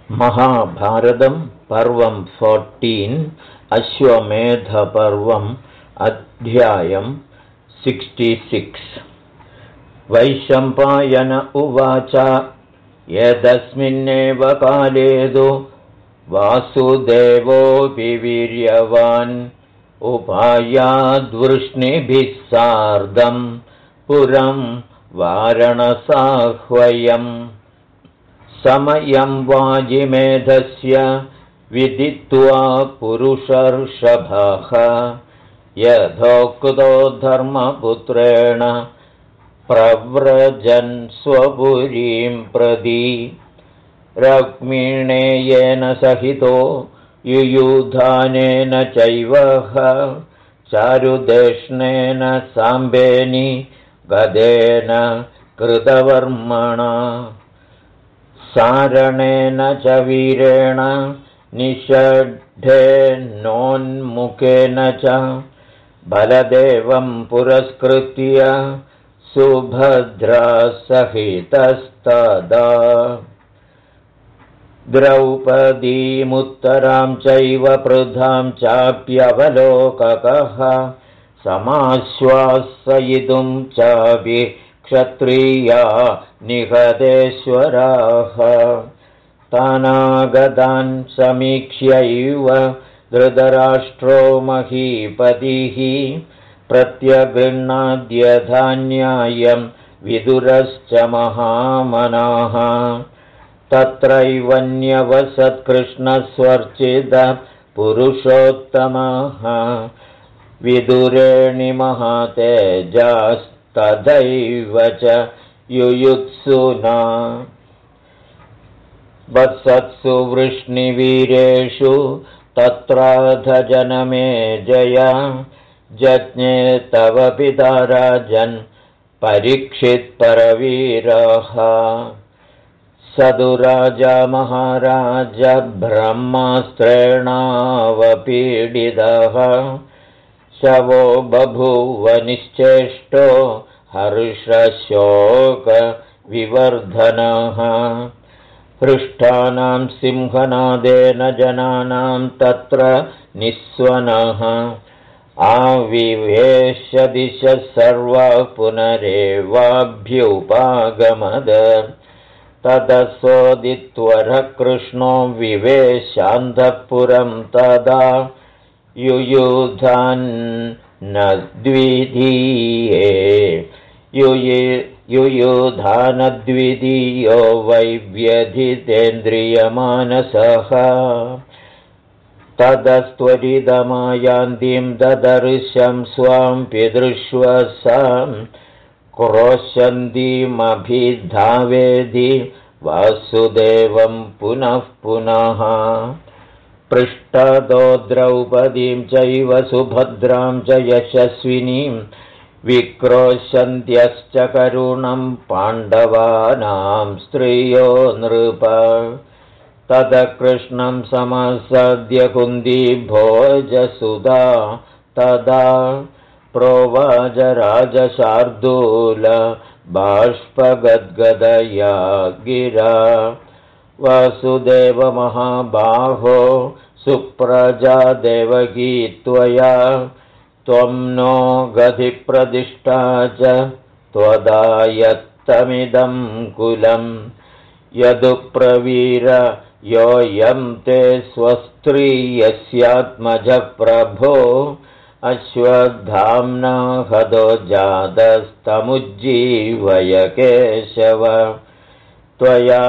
महाभारतं पर्वं 14 अश्वमेधपर्वम् अध्यायं 66 वैशम्पायन उवाच यदस्मिन्नेव कालेदु वासुदेवोऽपि वीर्यवान् उपायाद्वृष्णिभिः सार्धं पुरं वारणसाह्वयम् समयं वाजिमेधस्य विदित्वा पुरुषर्षभः यथोक्तो धर्मपुत्रेण प्रव्रजन् स्वपुरीं प्रति रुक्मिणेयेन सहितो युयुधानेन चैवः चारुदेष्णेन साम्बेनि गदेन कृतवर्मणा सारणेन च वीरेण निषड्ढेनोन्मुखेन च बलदेवं पुरस्कृत्य सुभद्रासहितस्तदा द्रौपदीमुत्तरां चैव पृथां चाप्यवलोककः समाश्वासयितुं चापि क्षत्रिया निहतेश्वराः तानागतान् समीक्ष्यैव धृतराष्ट्रो महीपतिः प्रत्यगृह्णाद्यधान्यायं विदुरश्च महामनाः तत्रैवन्यवसत्कृष्णस्वर्चितः पुरुषोत्तमः विदुरेणि महातेजास्तथैव च युयुत्सुना वत्सत्सु वृष्णिवीरेषु तत्राधजनमे जय जज्ञे तव पिता राजन् परीक्षित्परवीरः सदुराजा महाराज ब्रह्मास्त्रेणावपीडितः शवो बभूव निश्चेष्टो हर्षशोकविवर्धनः हृष्टानां सिंहनादेन जनानां तत्र निःस्वनः आविवेश्य दिशः सर्वः पुनरेवाभ्युपागमद ततसोदित्वरः कृष्णो विवेशान्तःपुरं तदा युयुधानद्वितीयो वैव्यधितेन्द्रियमानसः ततस्त्वरितमायान्तीं ददर्शं स्वां पितृष्वसां क्रोशन्तीमभिधावेदि वासुदेवं पुनः पुनः पृष्ठतो द्रौपदीं चैव सुभद्रां च यशस्विनीं विक्रोशन्त्यश्च करुणं पाण्डवानां स्त्रियो नृप ततः कृष्णं समसद्य कुन्ती भोजसुधा तदा प्रोवाच राजशार्दूल बाष्पगद्गदया गिरा वासुदेव महाबाहो सुप्रजा देवकी त्वया त्वं नो गतिप्रदिष्टा च त्वदायत्तमिदं कुलं यदुप्रवीर योऽयं ते स्वस्त्रियस्यात्मजः प्रभो अश्वत्थाम्ना हतो जातस्तमुज्जीवय केशव त्वया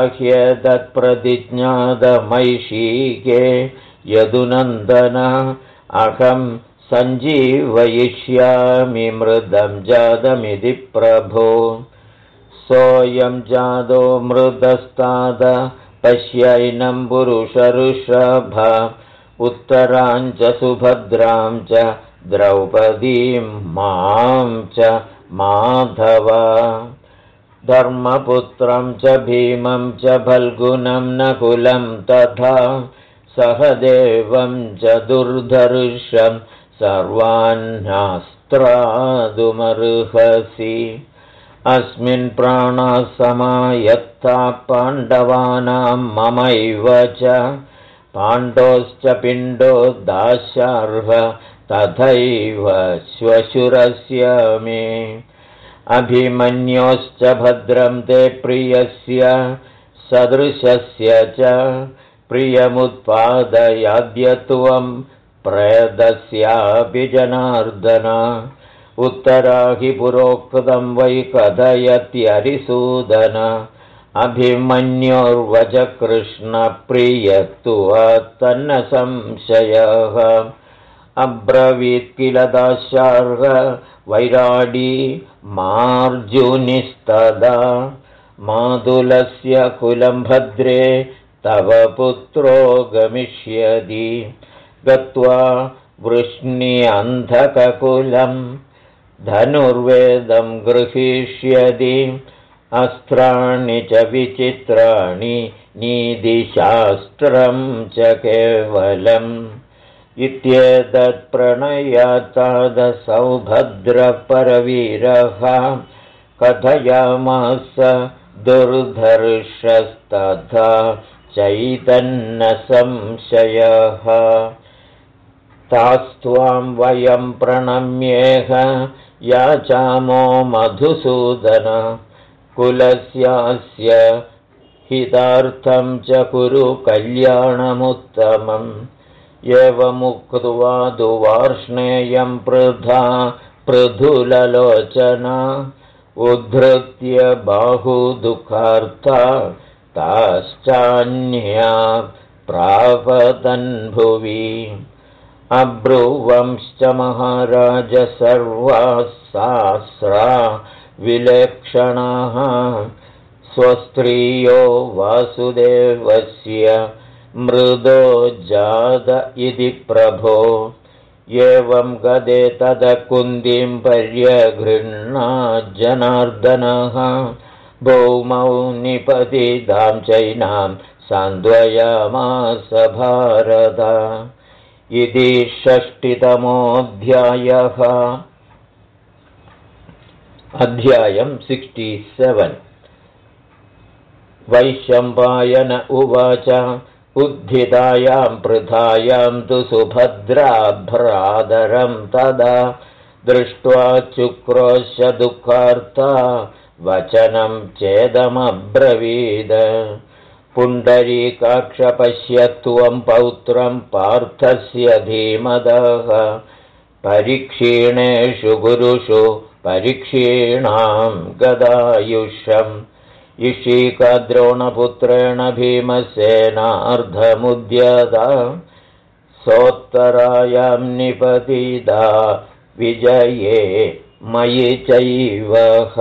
ह्येतत्प्रतिज्ञातमैषीके यदुनन्दन अहं सञ्जीवयिष्यामि मृदं जातमिति प्रभो सोऽयं जातो मृतस्ताद पश्यैनं पुरुषऋषभ उत्तरां च सुभद्रां च द्रौपदीं मां च माधव धर्मपुत्रं च भीमं च फल्गुनं नकुलं तथा सहदेवं च दुर्धर्षं सर्वान्नास्त्रादुमर्हसि अस्मिन् प्राणाः समायत्ता पाण्डवानां ममैव च पाण्डोश्च पिण्डो दास्यार्ह तथैव श्वशुरस्य मे अभिमन्योश्च भद्रं ते प्रियस्य सदृशस्य च प्रियमुत्पादयाद्यत्वं प्रेदस्यापि जनार्दन उत्तराहि पुरोक्तं वै कथयत्यरिसूदन अभिमन्योर्वच कृष्णप्रियत्वात्तन्न संशयः अब्रवीत् किल दास्यार्ह वैराडी मार्जुनिस्तदा मातुलस्य कुलं भद्रे तव पुत्रो गमिष्यति गत्वा वृष्ण्यन्धककुलं धनुर्वेदं गृहीष्यति अस्त्राणि च विचित्राणि नीतिशास्त्रं च केवलम् इत्येतत्प्रणयातादसौभद्रपरवीरः कथयामास दुर्धर्षस्तथा चैतन्यसंशयः तास्त्वां वयं प्रणम्येह याचामो मधुसूदन कुलस्यास्य हितार्थं च कुरु कल्याणमुत्तमम् एवमुक्त्वा दुवार्ष्णेयं पृथा पृथुललोचना उद्धृत्य बाहुदुःखार्था ताश्चान्या प्रापतन्भुवि अब्रुवंश्च महाराज सर्वाः सहस्रा विलक्षणाः स्वस्त्रियो वासुदेवस्य मृदो जात इति प्रभो एवं गदे तदकुन्दिं पर्यगृह्णा जनार्दनः भौमौ निपतितां चैनां सान्द्वयामास भारत इति 6तमोऽध्यायः अध्यायं 67 वैशम्पायन उवाच उद्धितायां पृथायां तु सुभद्राभ्रातरं तदा दृष्ट्वा चुक्रोश दुःखार्ता वचनं चेदमब्रवीद पुण्डरीकाक्ष पश्य त्वं पौत्रं पार्थस्य धीमदः परीक्षीणेषु गुरुषु परीक्षीणां गदायुषम् इषिकाद्रोणपुत्रेण भीमसेनार्धमुद्यता सोत्तरायां निपतिता विजये मयि चैवः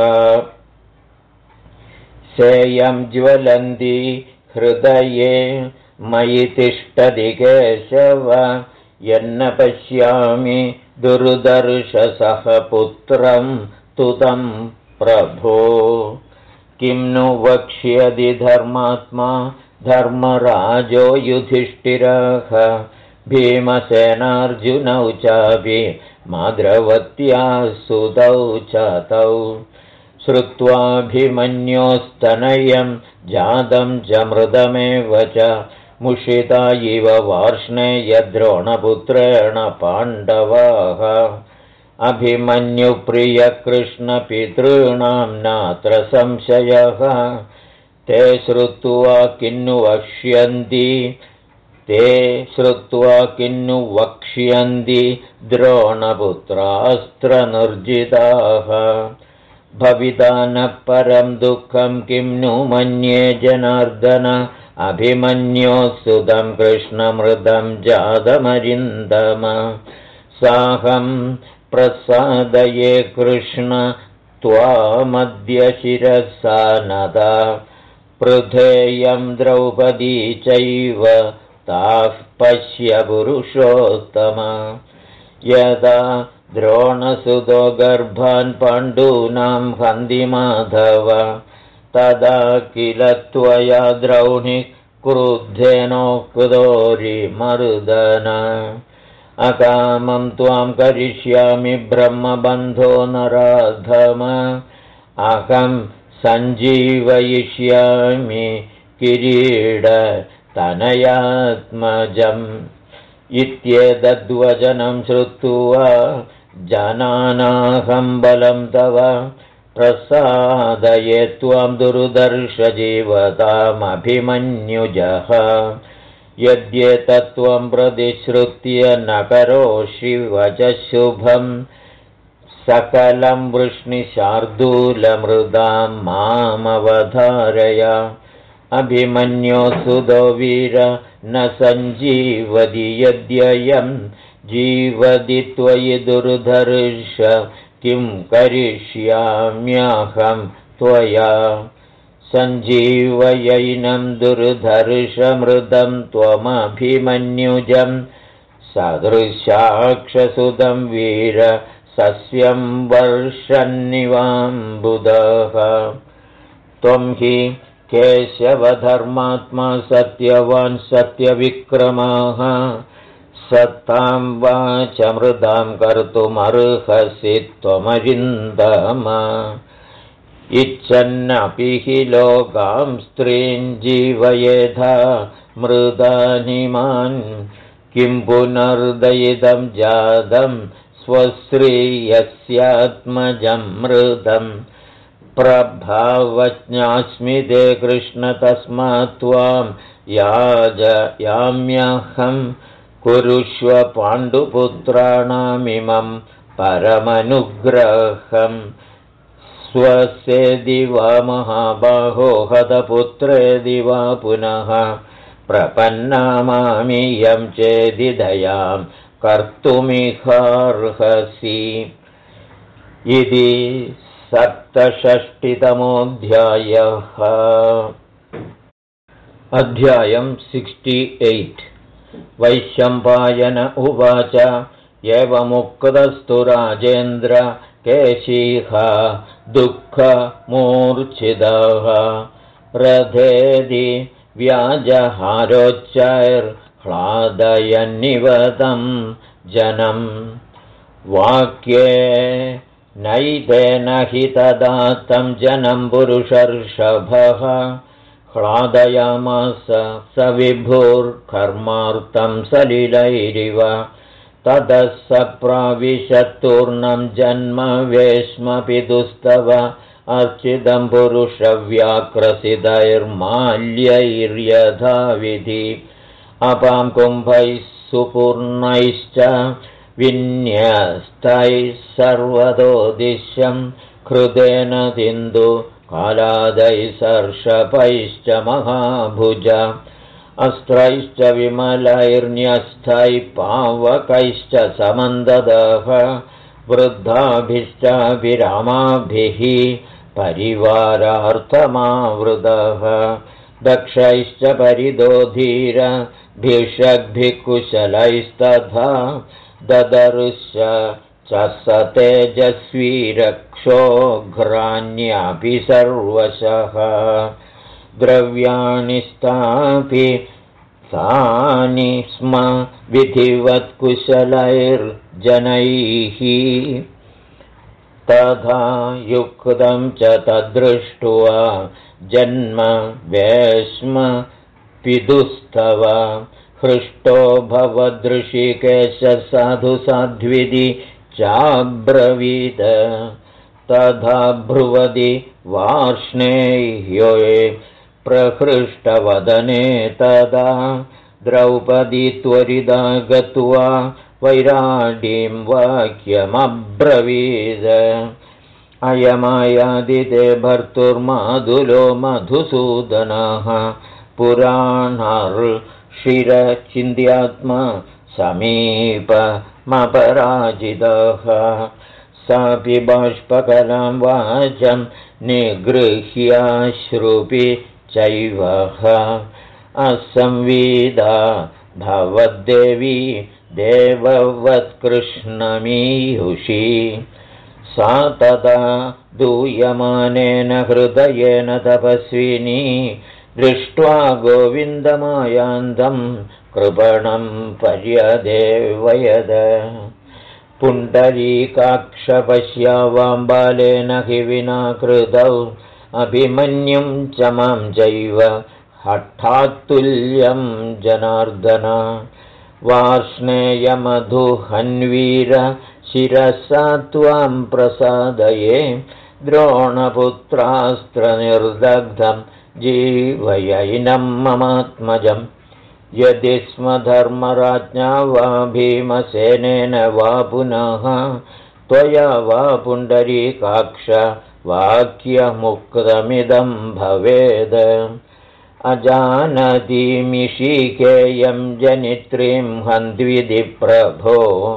सेयं ज्वलन्ति हृदये मयि तिष्ठति केशव यन्न पश्यामि दुर्दर्शसः पुत्रं तुतं प्रभो किं नु वक्ष्यति धर्मात्मा धर्मराजो युधिष्ठिरः भीमसेनार्जुनौ चापि माद्रवत्या सुतौ च तौ श्रुत्वाभिमन्योस्तनयं जातं च मृदमेव च मुषिता इव वार्ष्णेयद्रोणपुत्रेण पाण्डवाः अभिमन्युप्रियकृष्णपितॄणां नात्र संशयः ते श्रुत्वा किन्नु वक्ष्यन्ति द्रोणपुत्रास्त्रनिर्जिताः भविता न परं दुःखं किं नु मन्ये जनार्दन अभिमन्योः सुतं कृष्णमृदं जातमरिन्दम साहं प्रसादये कृष्ण त्वामद्य शिरसा नदा पृथेयं द्रौपदी चैव ताः पश्य पुरुषोत्तम यदा द्रोणसुतो गर्भान् पाण्डूनां हन्ति माधव तदा किल त्वया द्रौणि क्रुद्धेनोक्तोरिमर्दन अकामं त्वां करिष्यामि ब्रह्मबन्धो नराधम अहं सञ्जीवयिष्यामि किरीटतनयात्मजम् इत्येतद्वचनं श्रुत्वा जनानाहं बलं तव प्रसादये त्वां दुर्धर्षजीवतामभिमन्युजः यद्येतत्त्वं प्रतिश्रुत्य न करोषि वचः शुभं सकलं वृष्णिशार्दूलमृदां मामवधारय अभिमन्योऽसुतो वीर न सञ्जीवति यद्ययं जीवति त्वयि दुर्धर्ष किं करिष्याम्यहं त्वया सञ्जीवयैनं दुर्धर्षमृदं त्वमभिमन्युजं सदृशाक्षसुतं वीर सस्यं वर्षन्निवाम्बुदः त्वं हि केशवधर्मात्मा सत्यवान् सत्यविक्रमाः सत्तां वाचमृदां कर्तुमर्हसि त्वमरिन्दम इच्छन्नपि हि लोकां स्त्रीन् जीवयेधा मृदानिमान् किं पुनर्दयितं जातं स्वश्रियस्यात्मजं मृदम् प्रभावज्ञास्मि ते कृष्ण तस्मात् त्वां याजयाम्यहं कुरुष्व पाण्डुपुत्राणामिमं परमनुग्रहम् स्वस्येदि वा महाबाहो हतपुत्रेदि वा पुनः प्रपन्नामामि यं चेदि दयां कर्तुमिहार्हसि इति 67तमोऽध्यायः अध्यायं 68 वैशम्पायन उवाच एवमुक्तस्तु राजेन्द्र केशिः दुःखमूर्च्छितः रथेदि व्याजहारोच्चैर्ह्लादयन्निवतं जनम् वाक्ये नैतेन हि तदा तं जनं पुरुषर्षभः ह्लादयामास स विभुर्कर्मार्थं सलिलैरिव ततः स प्राविशत्तूर्णं जन्म वेश्मपितुस्तव अर्चितं पुरुषव्याक्रसितैर्माल्यैर्यथाविधि अपां कुम्भैः सुपूर्णैश्च विन्यस्तैः सर्वतोदिश्यं कृतेन तिन्दु कालादैः सर्षपैश्च महाभुज अस्त्रैश्च विमलैर्न्यस्तैः पावकैश्च समन्ददः वृद्धाभिश्चाभिरामाभिः परिवारार्थमावृतः दक्षैश्च परिदोधीरभिषग्भिः कुशलैस्तथा ददरुश्च च स तेजस्वी रक्षोघ्राण्यपि सर्वशः द्रव्याणि तानि स्म विधिवत्कुशलैर्जनैः तथा युक्तं च तद्दृष्ट्वा जन्म वेश्म पितुस्तव हृष्टो भवदृषिकेश साधु साध्विति चाब्रवीद तथा ब्रुवति वार्ष्णेयो प्रहृष्टवदने तदा द्रौपदी त्वरिता गत्वा वैराडीं वाक्यमब्रवीद अयमायादिते भर्तुर्माधुलो मधुसूदनः पुराणार्षिरचिन्त्यात्मा समीपमपराजितः सापि बाष्पकलां वाचं निगृह्याश्रुपि चैवः असंविदा भवद्देवी देववत्कृष्णमीयुषी सा तदा दूयमानेन हृदयेन तपस्विनी दृष्ट्वा गोविन्दमायान्तं कृपणं पर्यदेवयद पुण्डरीकाक्षपश्यावां बालेन हि विना कृतौ अभिमन्युं च मां चैव हठात्तुल्यं जनार्दन वार्ष्णेयमधुहन्वीर शिरसा त्वां प्रसादये द्रोणपुत्रास्त्रनिर्दग्धं जीवयैनं ममात्मजम् यदि स्म धर्मराज्ञा वा भीमसेनेन वा पुनः त्वया वा पुण्डरीकाक्ष वाक्यमुक्तमिदं भवेद् अजानतीमिषिकेयं जनित्रीं हन्त्विधि प्रभो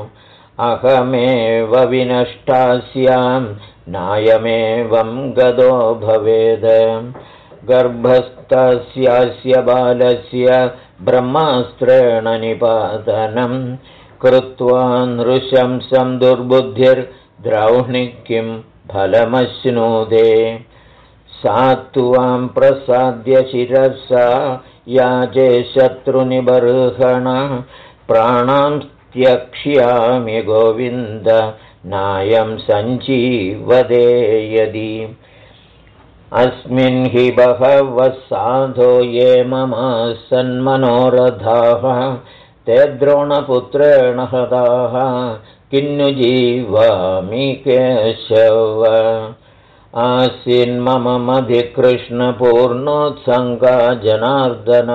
अहमेव विनष्टास्यां नायमेवं गदो भवेद् गर्भस्थस्यास्य बालस्य ब्रह्मास्त्रेण निपातनं कृत्वा नृशंसं दुर्बुद्धिर्द्रौह्णि किं फलमश्नुदे सा त्वां प्रसाद्य शिरसा याचे शत्रुनिबर्हण प्राणां त्यक्ष्यामि गोविन्द नायं सञ्जीवदे यदि अस्मिन् हि बहवः साधो ये ममासन्मनोरथाः ते द्रोणपुत्रेण हताः किन्नु जीवामि केशव आसीन्मम मदि कृष्णपूर्णोत्सङ्गा जनार्दन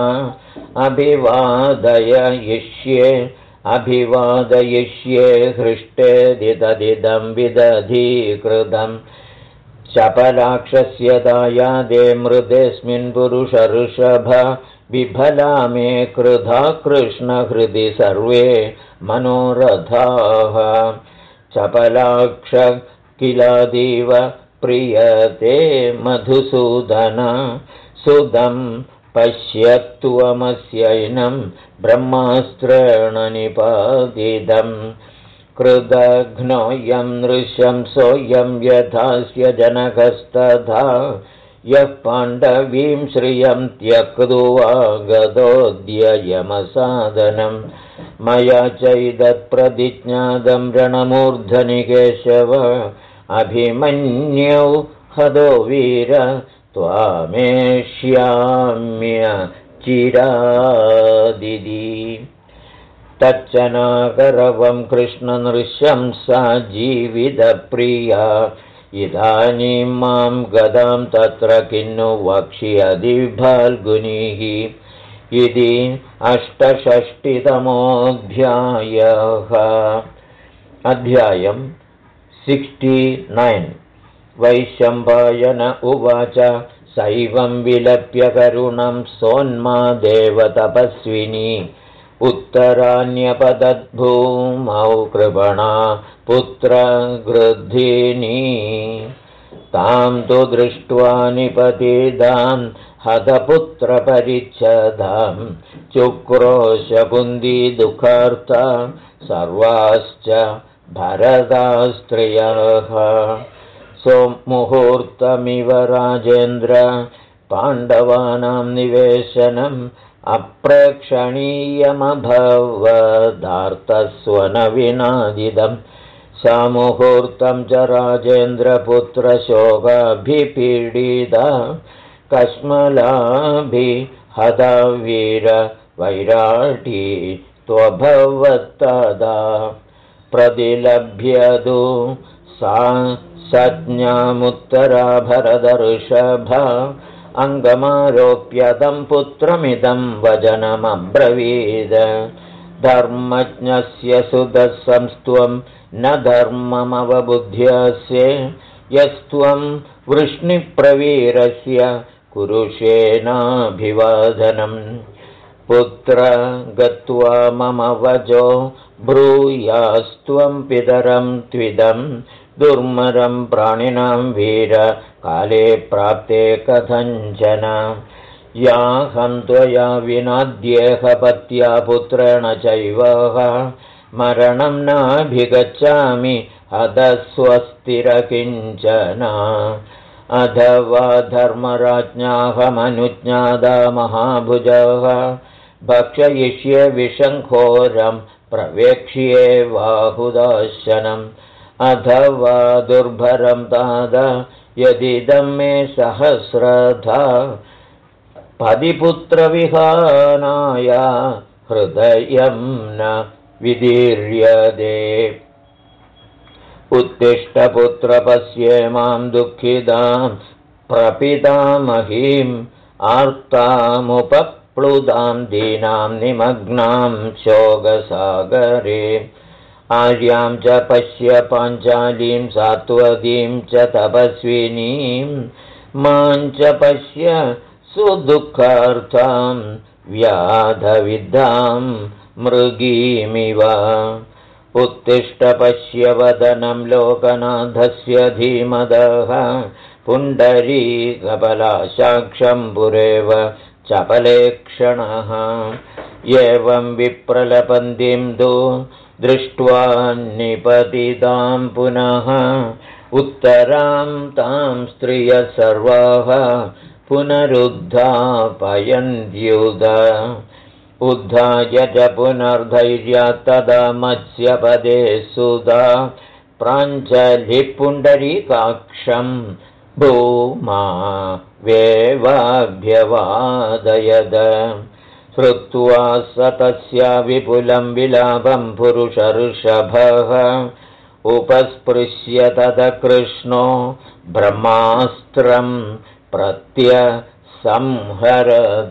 अभिवादयिष्ये हृष्टेदिदं विदधीकृतं चपलाक्षस्य दायादे मृदेऽस्मिन् पुरुषऋषभ विफला मे कृधा कृष्णहृदि सर्वे मनोरथाः चपलाक्ष किलादीव प्रियते मधुसूदन सुदं पश्यत्वमस्यैनं ब्रह्मास्त्रेण निपादितं कृदघ्नोऽयं नृशंसोऽयं यथास्य जनकस्तथा यः पाण्डवीं श्रियं त्यक्त्वा गदोऽद्य मया चैदत्प्रतिज्ञातं रणमूर्धनि केशव अभिमन्यौ हदो वीर त्वामेष्याम्य चिरादिदि तच्चनाकरवं कृष्णनृशंसा जीवितप्रिया इदानीं मां गदां तत्र किन्नु वक्ष्यति फाल्गुनीः इति 68तमोऽध्यायः अध्यायम् 69 वैशम्पायन उवाच सैवं विलप्य करुणं सोन्मादेव तपस्विनी उत्तरान्यपतद्भूमौ कृपणा पुत्रगृद्धिनी तां तु दृष्ट्वा निपतितां हतपुत्रपरिच्छदां चुक्रोशपुन्दी दुःखार्ता सर्वाश्च भरतास्त्रियः सोमुहूर्तमिव राजेन्द्र पाण्डवानां निवेशनम् अप्रेक्षणीयमभवदार्तस्वनविनादिदं सामुहूर्तं च राजेन्द्रपुत्रशोकाभिपीडिता कश्मलाभिहता वीरवैराटी त्वभवत्तदा प्रतिलभ्यदु सा सज्ञामुत्तरा भरतऋषभ अङ्गमारोप्यतं पुत्रमिदं वचनमब्रवीद धर्मज्ञस्य सुतः संस्त्वं न धर्ममवबुध्यसे यस्त्वं वृष्णिप्रवीरस्य कुरुषेणाभिवादनम् पुत्र गत्वा मम वचो ब्रूयास्त्वं पितरं त्विदं दुर्मरं प्राणिनां वीर काले प्राप्ते कथञ्चन याहं त्वया विनाद्येहपत्या पुत्रेण चैव मरणं नाभिगच्छामि हतस्वस्तिरकिञ्चन अथवा धर्मराज्ञाहमनुज्ञाता महाभुजः भक्षयिष्ये विषङ्घोरं प्रवेक्ष्येवाहुदर्शनम् अथवा दुर्भरं तात यदिदं मे सहस्रधा पदिपुत्रविहानाय हृदयं न विदीर्यते उत्तिष्ठपुत्र पश्ये मां दुःखितां प्रपितामहीम् आर्तामुपप्लुतां दीनां निमग्नां शोकसागरे आर्यां च पश्य पाञ्चालीं सात्वतीं च तपस्विनीं मां च पश्य सुदुःखार्थां व्याधविद्धां मृगीमिव उत्तिष्ठ पश्य वदनं लोकनाथस्य धीमदः पुण्डरीकबलाशाक्षं पुरेव चपलेक्षणः एवं विप्रलपन्तीं तु दृष्ट्वा निपतितां पुनः उत्तरां तां स्त्रियः सर्वाः पुनरुद्धापयन्त्युद उद्धाय च पुनर्धैर्यात् तदा मत्स्यपदे सुधा प्राञ्जलिपुण्डरीकाक्षं भूमा वेवाभ्यवादयद श्रुत्वा स तस्या विपुलं विलापं पुरुषर्षभः उपस्पृश्य तद कृष्णो ब्रह्मास्त्रं प्रत्यसंहरद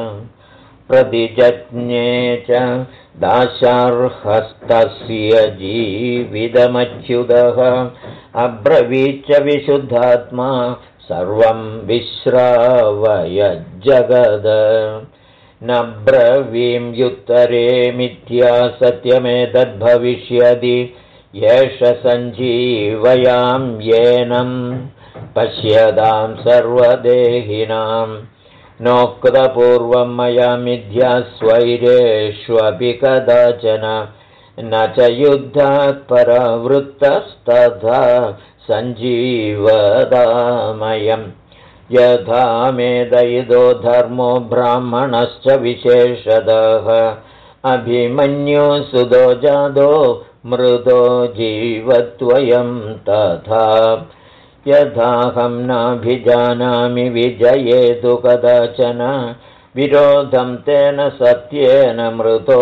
प्रतिजज्ञे च दाशार्हस्तस्य जीवितमच्युतः अब्रवीच्च विशुद्धात्मा सर्वं विश्रावयज्जगद न ब्रवीम्युत्तरे मिथ्या सत्यमेतद्भविष्यति येष सञ्जीवयां येनं पश्यतां सर्वदेहिनां नोक्तपूर्वं मया मिथ्या स्वैरेष्वपि कदाचन न च युद्धात् परावृत्तस्तथा सञ्जीवदामयम् यथा मेदयिदो धर्मो ब्राह्मणश्च विशेषतः अभिमन्यो सुदो जादो मृदो जीवत्वयं तथा यथाहं नाभिजानामि विजयेतु कदाचन विरोधं तेन सत्येन मृतो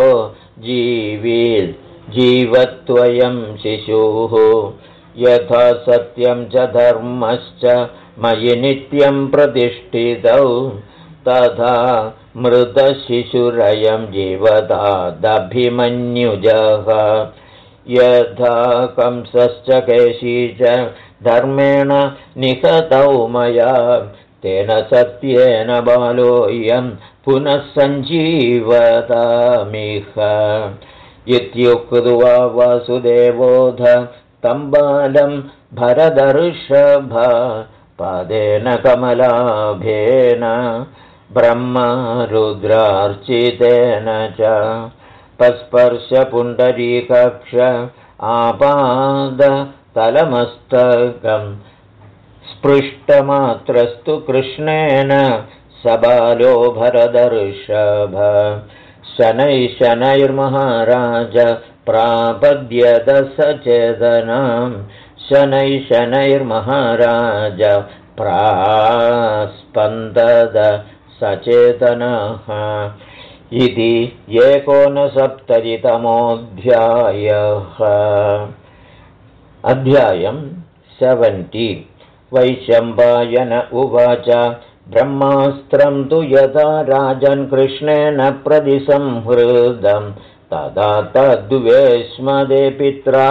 जीवत्वयं शिशुः यथा सत्यं च धर्मश्च मयि नित्यं प्रतिष्ठितौ तथा मृतशिशुरयं जीवतादभिमन्युजः यथा कंसश्च केशी च धर्मेण निहतौ मया तेन सत्येन बालोऽयं पुनः सञ्जीवतामिह इत्युक्त्वा वासुदेवोऽध तं बालं भरदर्षभ पादेन कमलाभेन ब्रह्मरुद्रार्चितेन च पस्पर्शपुण्डरीकक्ष आपादतलमस्तकं स्पृष्टमात्रस्तु कृष्णेन सबालो भरदर्षभ शनैर्महाराज प्रापद्यत सचेतनां शनैर्महाराज प्रास्पन्दद सचेतनः इति 69तमोऽध्यायः। अध्यायं 70। वैशम्पायन उवाच ब्रह्मास्त्रं तु यथा राजन् कृष्णेन प्रतिसंहृतं तदा तद्वेश्मदे पित्रा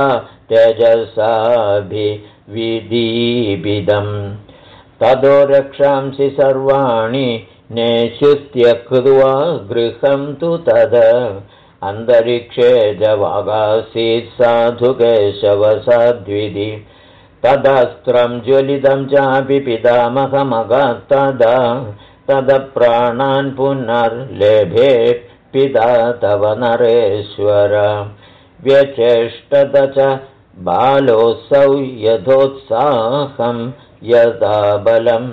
तेजसाभिविदीपिदम् ततो रक्षांसि सर्वाणि नेषुत्यक्त्वा गृहं तु तद अन्तरिक्षे जवागासीत् साधु केशवसाध्विधि तदस्त्रं ज्वलितं चापि पितामहमगात् तद प्राणान् पुनर्लेभे पिता तव नरेश्वर व्यचेष्टत च बालोऽसौ यथोत्साहं यथा बलं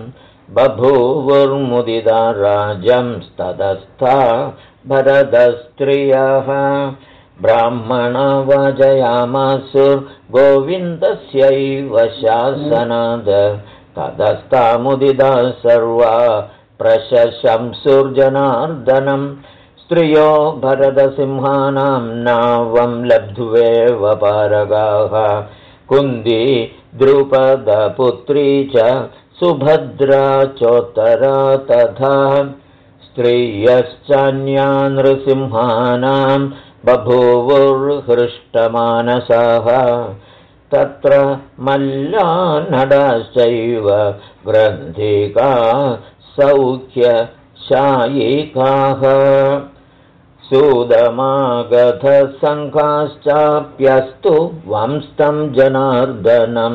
बभूवुर्मुदिता राज्यं ततस्था भरतस्त्रियः ब्राह्मणवजयामासुर्गोविन्दस्यैव शासनाद ततस्तामुदिता सर्वा प्रशशंसुर्जनार्दनम् स्त्रियो भरतसिंहानां नावं लब्ध्वेव पारगाः कुन्दी द्रुपदपुत्री च सुभद्रा चोत्तरा तथा स्त्रियश्चान्या नृसिंहानां बभूवुर्हृष्टमानसाः तत्र मल्लानडाश्चैव ग्रन्थिका सौख्यशायिकाः सूदमागधसङ्घाश्चाप्यस्तु वंस्तं जनार्दनं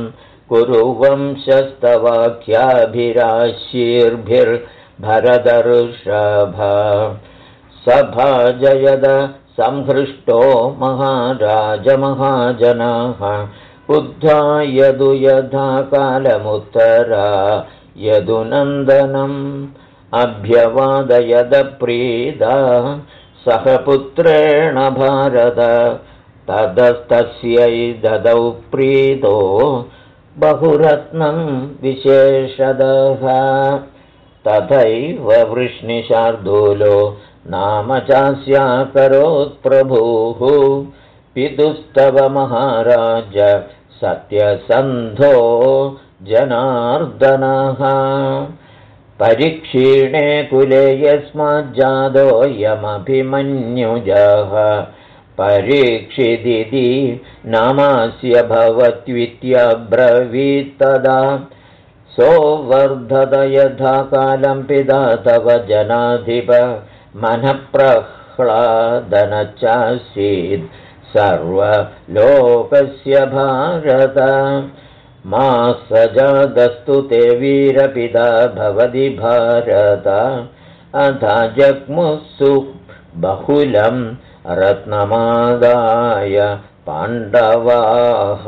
कुरुवंशस्तवाख्याभिराशीर्भिर्भरतर्षभ सभाजयद संहृष्टो महाराजमहाजनाः बुद्धा यदु यथा कालमुत्तरा यदुनन्दनम् अभ्यवादयदप्रीदा सह पुत्रेण भारत ततस्तस्यै ददौ प्रीतो बहुरत्नं विशेषदः तथैव वृष्णिशार्दूलो नाम चास्याकरोत् प्रभुः पितुस्तव महाराज सत्यसन्धो जनार्दनः परीक्षीणे कुले यस्माज्जातोऽयमभिमन्युजः परीक्षिदिति नामास्य भवत्वित्यब्रवीत्तदा सोवर्धत यथा कालं पिता तव जनाधिप मनःप्रह्लादनश्चासीत् सर्वलोकस्य भारत मासजातस्तु ते वीरपिता भवति भारत अथा जग्मुस्सु बहुलं रत्नमादाय पाण्डवाः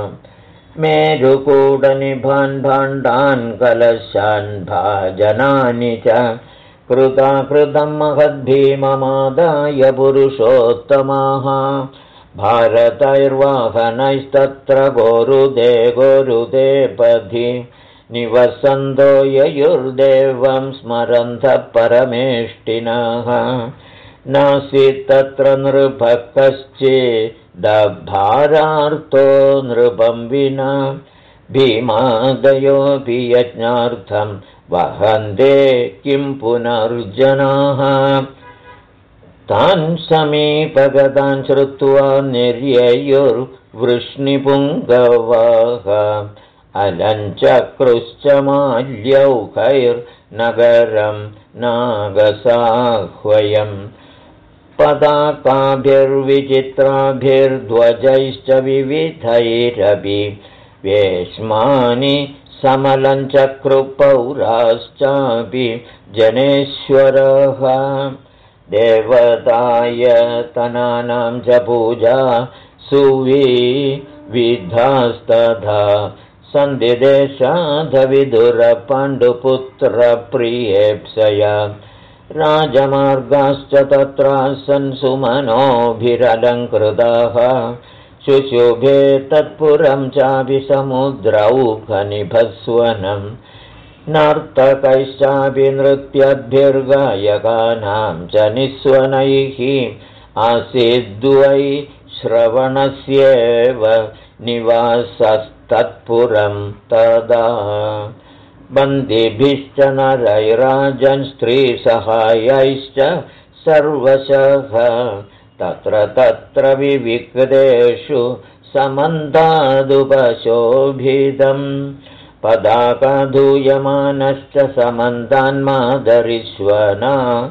मेरुकूटनिभान् भाण्डान् कलशान् भाजनानि च कृताकृतं महद्भीममादाय पुरुषोत्तमाः भारतैर्वाहनैस्तत्र गोरुदे पथि निवसन्तो ययुर्देवं स्मरन्तः परमेष्टिनः नासीत् तत्र नृपः कश्चिदभारार्तो नृपं विना भीमादयोऽपि यज्ञार्थं वहन्ते किं पुनर्जनाः तान् समीपगतान् श्रुत्वा निर्ययुर्वृष्णिपुङ्गवाः अलञ्चक्रुश्च माल्यौखैर्नगरं नागसाह्वयम् पताकाभिर्विचित्राभिर्ध्वजैश्च विविधैरपि वेश्मानि समलञ्चक्रुपौराश्चापि जनेश्वरः देवतायतनानां च पूजा सुविविधास्तथा सन्धिदेशाधविदुरपाण्डुपुत्रप्रियेप्सया राजमार्गाश्च तत्रासन् सुमनोभिरलङ्कृताः शुशुभे तत्पुरं चापि समुद्रौखनिभस्वनम् नर्तकैश्चापि नृत्यद्भिर्गायकानां च निस्वनैः आसीद्वै श्रवणस्येव निवासस्तत्पुरं तदा बन्दिभिश्च नरैराजन् स्त्रीसहायैश्च सर्वशः तत्र विविक्तेषु समन्तादुपशोभितम् पदाकाधूयमानश्च समन्तान्मादरिष्वना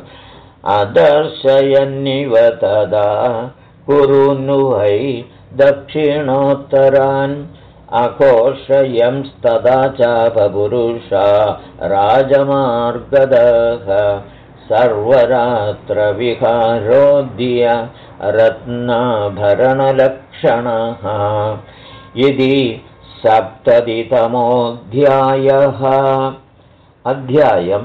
अदर्शयन्निव तदा कुरुनु वै दक्षिणोत्तरान् अघोषयंस्तदा चापपुरुषा राजमार्गदः सर्वरात्र विहारोद्य रत्नाभरणलक्षणः इति 70तमोऽध्यायः। अध्यायं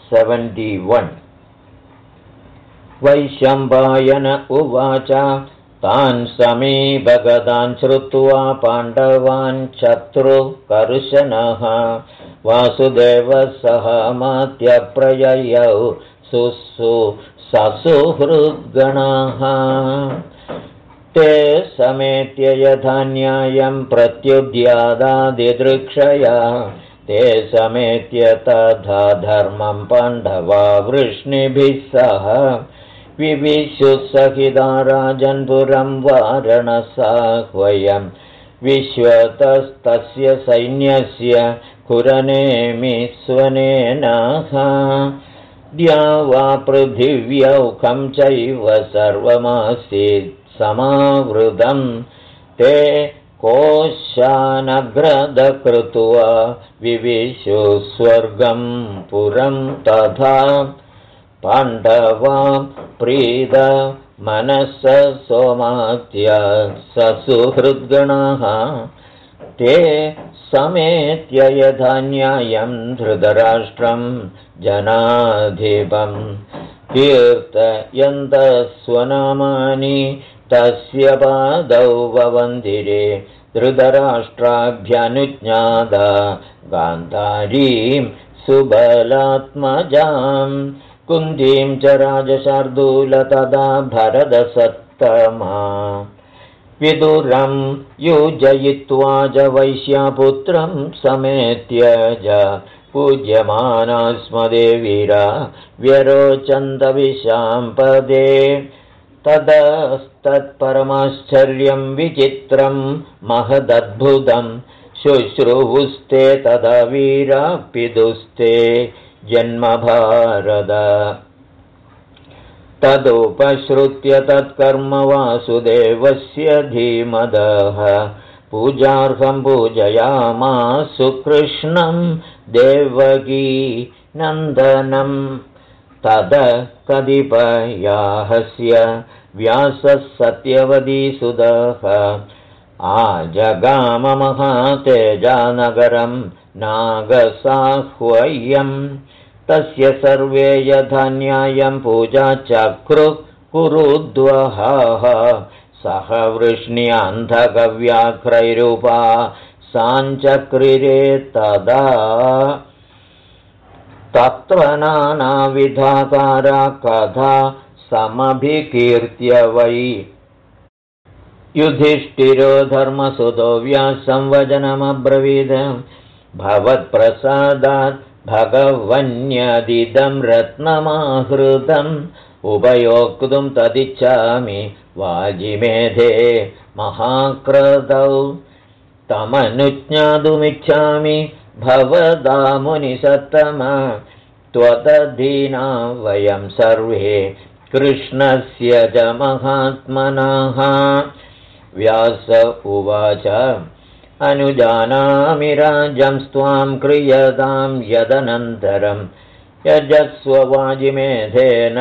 71। वैशम्पायन उवाच तान् समीपगतान् श्रुत्वा पाण्डवान् शत्रुकर्शनः वासुदेवः सहमात्यप्रययौ ससुहृद्गणाः ते समेत्य यथा न्यायं प्रत्युद्यादादिदृक्षया ते समेत्य तथा धर्मं पाण्डवा वृष्णिभिः सह विविशुसहिता राजन्पुरं वारणसाह्वयं विश्वतस्तस्य सैन्यस्य कुरनेमिस्वनेनाः द्यावा पृथिव्यौखं चैव सर्वमासीत् समावृतं ते कोशानग्रदकृत्वा विविशु स्वर्गं पुरं तथा पाण्डवा प्रीद मनस्स सोमात्य ससुहृद्गणाः ते समेत्य यथा न्यायं धृतराष्ट्रं जनाधिपं कीर्तयन्तः स्वनामानि तस्य पादौ ववन्दिरे धृतराष्ट्राभ्यनुज्ञाता गान्धारीं सुबलात्मजां कुन्तीं च राजशार्दूल तदा भरतसत्तमा विदुरं योजयित्वा च वैश्यापुत्रं समेत्य च पूज्यमाना स्म देवीरा व्यरोचन्दविशाम्पदे ततस्तत्परमाश्चर्यं विचित्रं महदद्भुतं शुश्रूवुस्ते तदा वीरा पितुस्ते जन्मभारत तदुपश्रुत्य तत्कर्म वासुदेवस्य धीमदः पूजार्हं पूजयामासु कृष्णं देवकी नन्दनं तद कतिपयाहस्य व्यासः सत्यवतीसुतः आजगाममहातेजानगरं नागसाह्वयं तस्य सर्वे यथा न्यायं पूजाचक्रुः कुरुद्वहाः सह वृष्ण्यान्धकव्याघ्रैरूपा साञ्चक्रिरे तदा तत्र नानाविधाकारा कथा समभिकीर्त्य वै युधिष्ठिरो धर्मसुतो व्यासं वचनमब्रवीद भवत्प्रसादात् भगवन्यदिदं रत्नमाहृतम् उपयोक्तुं तदिच्छामि वाजिमेधे महाक्रतौ तमनुज्ञातुमिच्छामि भवदा मुनिसत्तम त्वदधीना वयं सर्वे कृष्णस्य च महात्मनः व्यास उवाच अनुजानामि राजं स्वां क्रियतां यदनन्तरं यजस्व वाजिमेधेन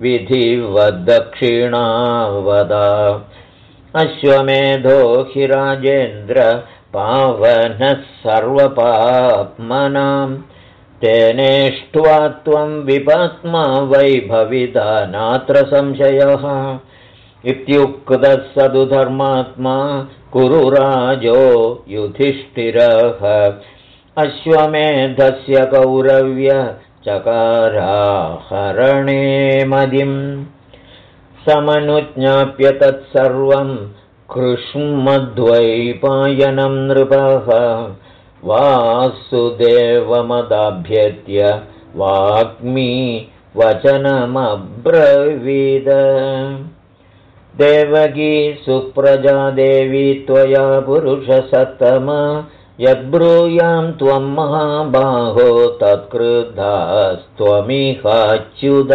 विधिवद्दक्षिणावदा अश्वमेधो हि राजेन्द्र पावनः सर्वपाप्मनां तेनेष्ट्वा त्वं विपात्मा वैभविता नात्र संशयः इत्युक्तः सदु धर्मात्मा कुरु राजो युधिष्ठिरः अश्वमेधस्य कौरव्य चकाराहरणे मदिं समनुज्ञाप्य तत्सर्वं कृष्मद्वैपायनं नृपः वासुदेवमदाभ्यत्य वाग्मी वचनमब्रवीद देवकी सुप्रजा देवी त्वया पुरुषसत्तमा यद्ब्रूयां त्वं महाबाहो तत्कृतास्त्वमिहाच्युत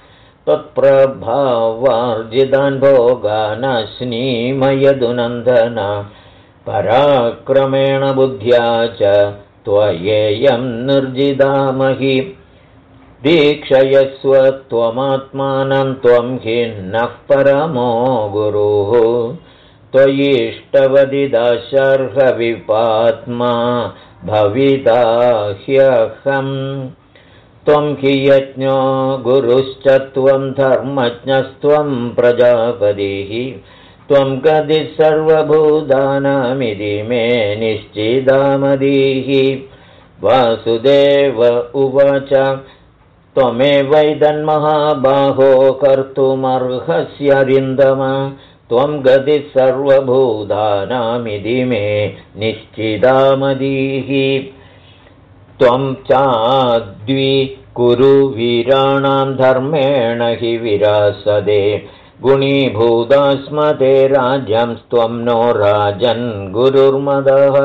त्वत्प्रभावार्जितान् भोगान् स्नीमयदुनन्दन पराक्रमेण बुद्ध्या च त्वयेयं निर्जिदामहि दीक्षयस्व त्वमात्मानं त्वं हि नः परमो गुरुः त्वयिष्टवदिदाशर्हविपात्मा भविता ह्यहं त्वं हि यज्ञो गुरुश्च त्वं धर्मज्ञस्त्वं प्रजापतिः त्वं गदिः सर्वभूतानामिति मे निश्चितामदीः। वासुदेव उवाच त्वमेवैदन्महाबाहो कर्तुमर्हस्यरिन्दम। त्वं गदिः सर्वभूतानामिति मे निश्चितामदीः। त्वं चाद्वि कुरु वीराणां धर्मेण हि विरासदे। गुणीभूतास्मते राज्यं त्वं नो राजन् गुरुर्मदः।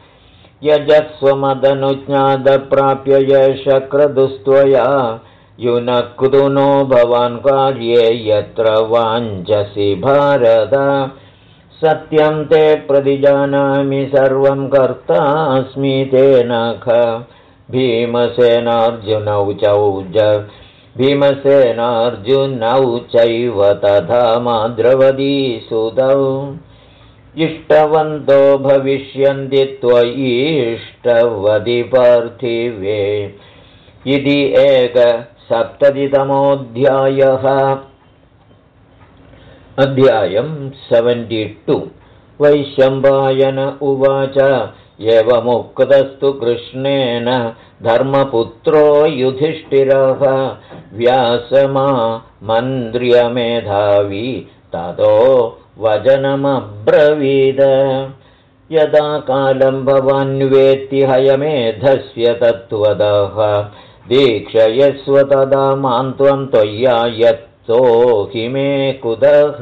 यजस्वमदनुज्ञातप्राप्य यश क्रतुस्त्वया। युनक्तु नो भवान् कार्ये यत्र वाञ्छसि भारत। सत्यं ते प्रतिजानामि सर्वं कर्तास्मि तेन ख। भीमसेनार्जुनौ चैव तथा माद्रवदीसुतौ। इष्टवन्तो भविष्यन्ति त्वयिष्टवदि पार्थिवे। इति 170तमोऽध्यायः। अध्यायं 72। वैशम्पायन उवाच एवमुक्तस्तु कृष्णेन धर्मपुत्रो युधिष्ठिरः। व्यासमामन्त्र्यमेधावी ततो वचनमब्रवीद। यदा कालं भवान् वेत्ति हयमेधस्य तत्त्वतः। दीक्षयस्व तदा मां त्वं त्वय्या यत्तो हि मे कुतः।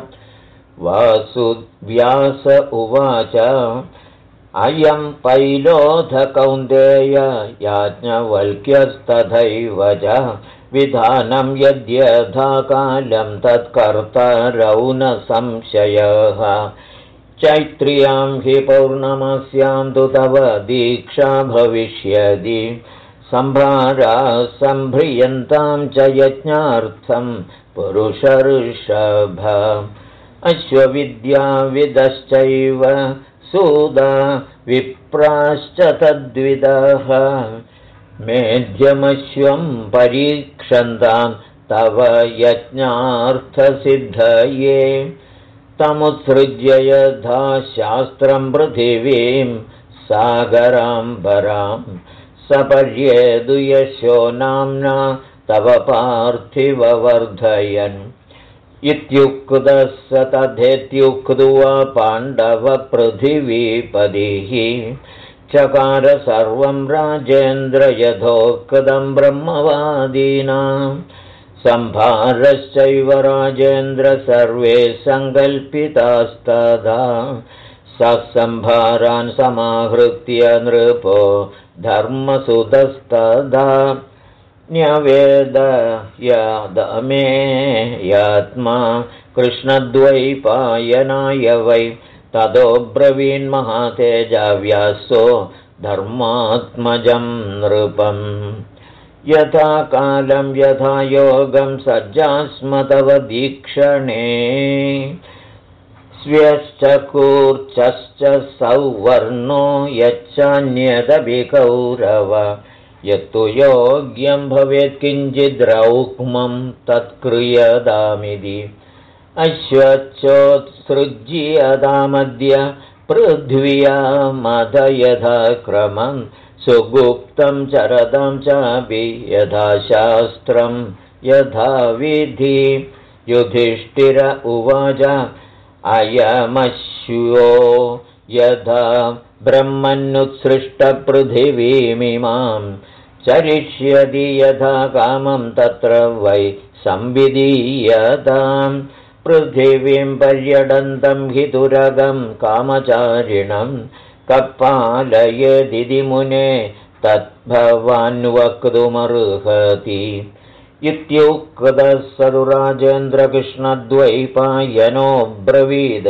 व्यास उवाच अयं पैलोथ कौन्तेय याज्ञवल्क्यस्तथैव च। विधानं यद्यथा कालं तत्कर्तरौ न संशयः। चैत्र्यां हि पौर्णमस्यां तु तव दीक्षा भविष्यति। सम्भारा सम्भ्रियन्तां च यज्ञार्थं पुरुषर्षभ। अश्वविद्याविदश्चैव सूदा विप्राश्च तद्विदः। मेध्यमश्वं परीक्षन्तां तव यज्ञार्थसिद्धये। तमुत्सृज्य यथा शास्त्रं पृथिवीं सागराम्बरां। सपर्येदु यशो नाम्ना तव पार्थिववर्धयन्। इत्युक्तः स तथेत्युक्त्वा पाण्डवपृथिवीपतिः। चकार सर्वं राजेन्द्र यथोक्तं ब्रह्मवादीनां। सम्भारश्चैव राजेन्द्र सर्वे सङ्कल्पितास्तदा। ससम्भारान् समाहृत्य नृपो धर्मसुतस्तदा। न्यवेदयदमे यात्मा कृष्णद्वैपायनाय वै। ततो ब्रवीन्महातेजव्यासो धर्मात्मजं नृपम्। यथा कालं यथा योगं सज्जास्म तव दीक्षणे। स्व्यश्च कूर्चश्च सौवर्णो यच्चान्यदपि कौरव। यत्तु योग्यं भवेत् किञ्चिद्रौक्मं तत्क्रियतामिति। अश्वच्छोत्सृज्यतामद्य पृथ्व्यामथ यथा क्रमं। सुगुप्तं चरतां चापि यथा शास्त्रं यथा विधि। युधिष्ठिर उवाच अयमश्वो यथा ब्रह्मन्नुत्सृष्टपृथिवीमिमां। चरिष्यति यथा कामं तत्र वै संविधीयताम्। पृथिवीं पर्यटन्तं हि तुरगं कामचारिणं। कपालयेदिति मुने तद्भवान् वक्तुमर्हति। इत्युक्तः सदु राजेन्द्रकृष्णद्वैपायनो ब्रवीद।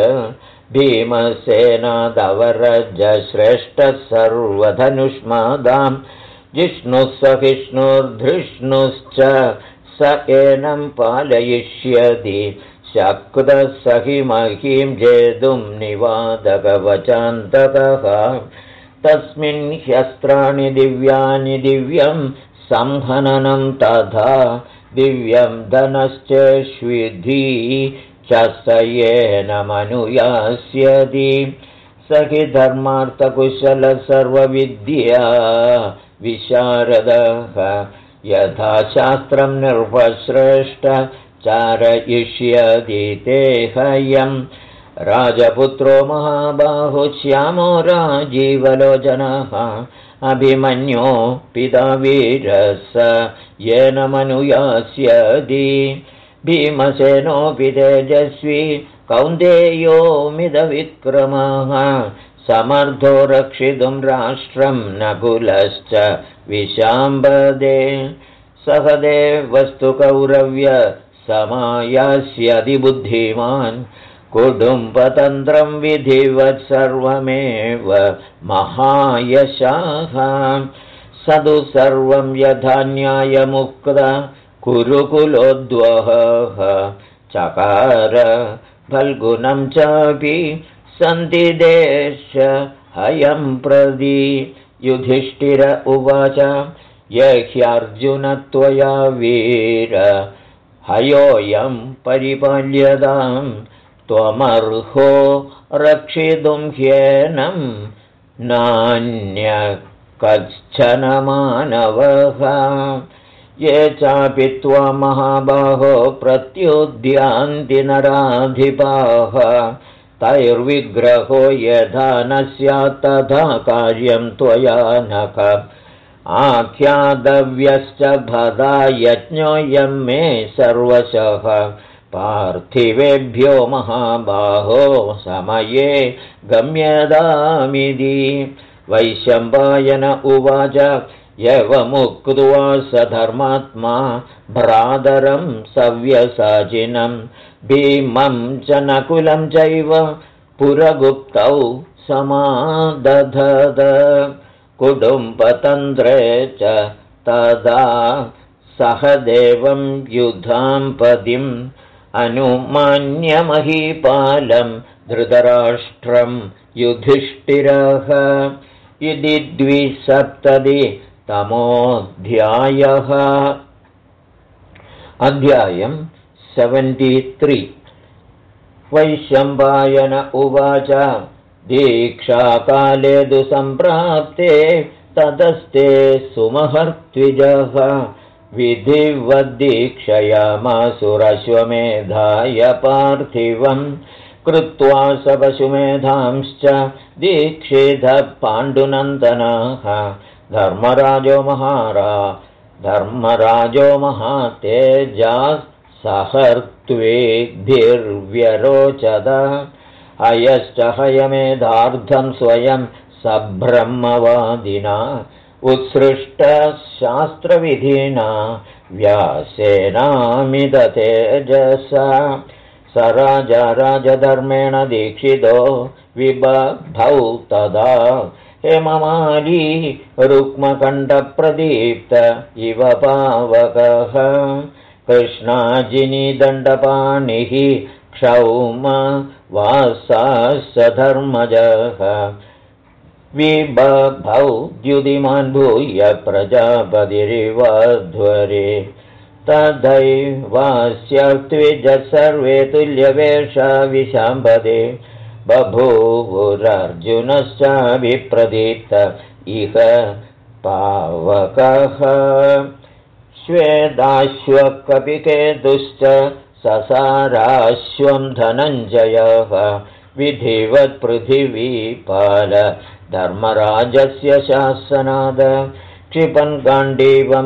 भीमसेनादवरज श्रेष्ठः सर्वधनुष्मदां। जिष्णुः सहिष्णुर्धृष्णुश्च स एनं पालयिष्यति। शक्तः स हि महीं जेतुं निवादकवचान्तकः। तस्मिन् ह्यस्त्राणि दिव्यानि दिव्यं संहननं तथा। दिव्यं धनश्चेष्विधी शस्येन मनुयास्यति स हि धर्मार्थकुशलः सर्वविद्या विशारदः यथा शास्त्रं निर्वश्रेष्ठ चारयिष्यति ते हयम् राजपुत्रो महाबाहो श्यामो राजीवलोचनः अभिमन्यो पिता वीरः येन मनुयास्यति भीमसेनोऽपि तेजस्वी कौन्तेयो मिदविक्रमः समर्थो रक्षितुं राष्ट्रं नकुलश्च विशाम्बदे सहदेवस्तु कौरव्य समायास्यति बुद्धिमान् कुटुम्बतन्त्रं विधिवत् सर्वमेव महायशाः स तु सर्वं यथा न्यायमुक्त कुरुकुलोद्वहः चकार फल्गुनं चापि सन्तिदेश हयं प्रदि युधिष्ठिर उवाच यह्यर्जुन त्वया वीर हयोऽयं परिपाल्यतां त्वमर्हो रक्षितुं ह्येनं नान्य कश्चन मानवः ये चापि त्वा महाबाहो प्रत्युद्यान्ति नराधिपाः तैर्विग्रहो यथा न स्यात् तथा कार्यं त्वया नख आख्यातव्यश्च भदा यज्ञोऽयं मे सर्वशः पार्थिवेभ्यो महाबाहो समये गम्यतामिति वैशम्पायन उवाच एवमुक्त्वा स धर्मात्मा भ्रातरं सव्यसाचिनं भीमं च नकुलं चैव पुरगुप्तौ समादधद कुटुम्बतन्त्रे च तदा सहदेवं युधाम्पतिम् अनुमान्यमहीपालं धृतराष्ट्रं युधिष्ठिरः इति 270तमोऽध्यायः। अध्यायं 73। वैशम्पायन उवाच दीक्षाकाले तु सम्प्राप्ते ततस्ते सुमहर्त्विजः विधिवद्दीक्षयामासुरश्वमेधाय पार्थिवं कृत्वा स पशुमेधांश्च दीक्षितः पाण्डुनन्दनः धर्मराजो महातेजाः सहर्त्वेद्भिर्व्यरोचत हयश्च हयमेधार्थं स्वयं सब्रह्मवादिना उत्सृष्टशास्त्रविधिना व्यासेनामिदतेजसा स राजा राजधर्मेण दीक्षितो विबभौ तदा हेममाली रुक्मकण्ठप्रदीप्त इव पावकः कृष्णाजिनीदण्डपाणिः क्षौम वासाश्च धर्मजः विबभौ द्युतिमान् भूय प्रजापतिरिवध्वरे तदैवास्यत्विजः सर्वे तुल्यवेषा विशाम्बदे बभूवुरर्जुनश्चाभिप्रदीप्त इह पावकः श्वेताश्वकपिकेतुश्च ससाराश्वं धनञ्जयः विधिवत्पृथिवीपाल धर्मराजस्य शासनाद क्षिपन् गाण्डीवं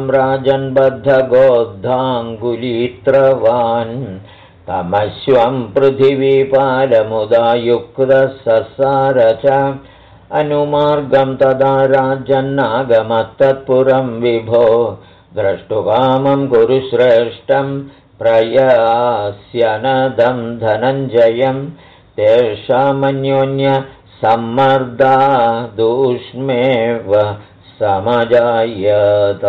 राजन्बद्धगोद्धाङ्गुलीत्रवान् तमश्वं पृथिवीपालमुदायुक्तः ससार च अनुमार्गं तदा राजन्नागमत्तत्पुरं विभो द्रष्टुकामं गुरुश्रेष्ठं प्रयास्यनदं धनञ्जयं तेषामन्योन्य सम्मर्दादूष्मेव समजायत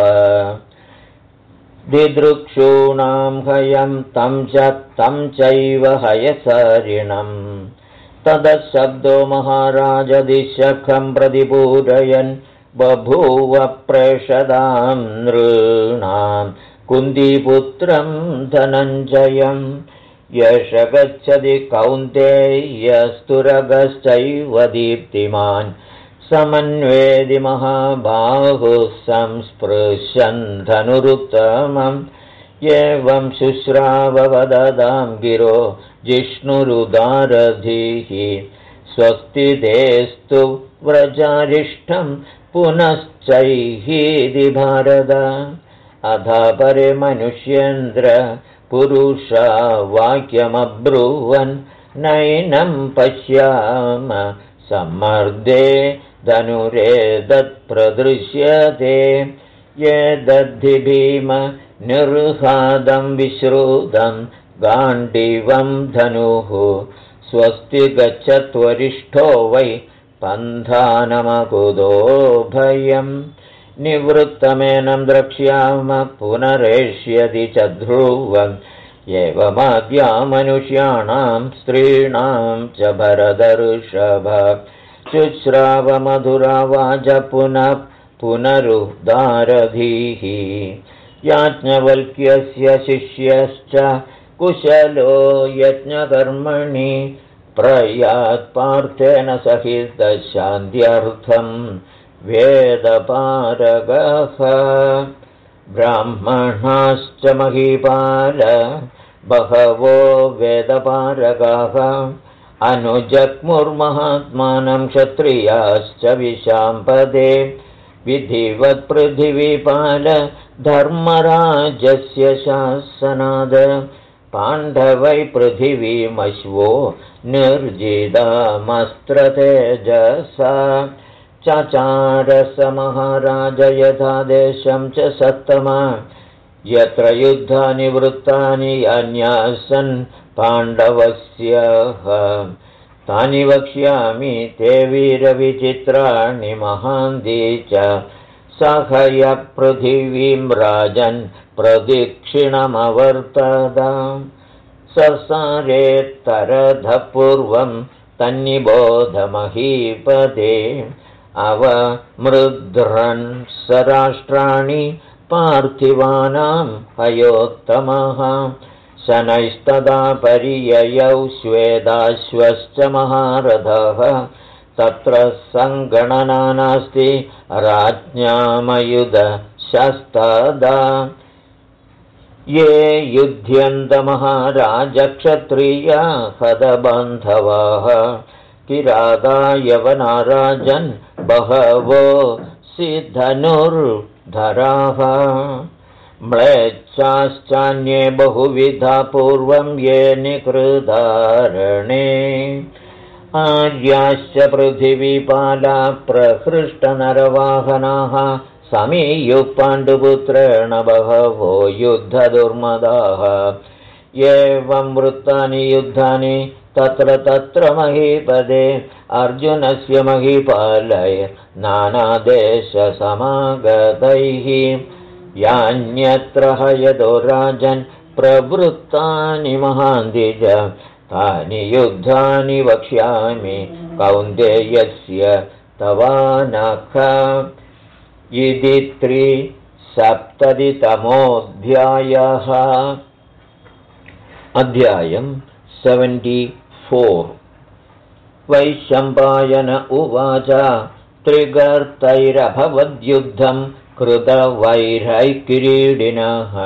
दिदृक्षूणां हयं तं चैव हयसारिणं ततः शब्दो महाराज दिशखं प्रतिपूरयन् बभूव प्रेषदां नृणां कुन्तीपुत्रं धनञ्जयं यश गच्छति कौन्तेयस्तुरगश्चैव दीप्तिमान् समन्वेदि महाबाहुः संस्पृशन् धनुरुत्तमम् एवं शुश्राववददां गिरो जिष्णुरुदारधीः स्वस्ति तेस्तु व्रजारिष्ठं पुनश्चैहीदि भारत अधापरे मनुष्येन्द्र पुरुषा वाक्यमब्रुवन् नैनं पश्याम सम्मर्दे धनुरेदत्प्रदृश्यते ये दद्धि भीम निर्हादं विश्रुतं गाण्डीवं धनुः स्वस्ति गच्छत्वरिष्ठो वै पन्थानमकुतो भयम् निवृत्तमेनं द्रक्ष्यामः पुनरेष्यति च ध्रुवम् एवमाद्या मनुष्याणां स्त्रीणां च भरतऋषभ शुश्रावमधुरावाच पुनः पुनरुदारधीः याज्ञवल्क्यस्य शिष्यश्च कुशलो यज्ञकर्मणि प्रयात्पार्थेन सहितशान्त्यर्थं वेदपारगः ब्राह्मणाश्च महीपाल बहवो वेदपारगाः अनुजग्मुर्महात्मानं क्षत्रियाश्च विशाम्पदे विधिवत् पृथिवीपाल धर्मराजस्य शासनाद पाण्डवै पृथिवीमश्वो निर्जितामस्त्रतेजसा चचारस महाराज यथा देशं च सत्तमा यत्र युद्धानि वृत्तानि अन्यासन् पाण्डवस्य तानि वक्ष्यामि ते वीरविचित्राणि महान्ति च सहय पृथिवीं राजन् प्रदक्षिणमवर्तत ससारेत्तरधः पूर्वं तन्निबोधमहीपदे अवमृद्रन् स राष्ट्राणि पार्थिवानां हयोत्तमः शनैस्तदा पर्ययौ श्वेदाश्वश्च महारथः तत्र सङ्गणना नास्ति राज्ञामयुधशस्तदा ये युध्यन्तमहाराजक्षत्रिया हतबान्धवाः किराता यवनाराजन् बहवो सिद्धनुर्धराः म्लेच्छाश्चान्ये बहुविधा पूर्वं ये निकृतारणे आर्याश्च पृथिवीपाला प्रहृष्टनरवाहनाः समीयुः पाण्डुपुत्रेण बहवो युद्धदुर्मदाः एवं वृत्तानि युद्धानि तत्र तत्र महीपदे अर्जुनस्य महीपालैर्नानादेशसमागतैः यान्यत्र हयतो राजन् प्रवृत्तानि महान्ति च तानि युद्धानि वक्ष्यामि कौन्तेयस्य तवानख इति 370तमोऽध्यायः अध्यायं 74 वैशम्पायन उवाच त्रिगर्तैरभवद्युद्धं कृतवैरैः किरीडिनः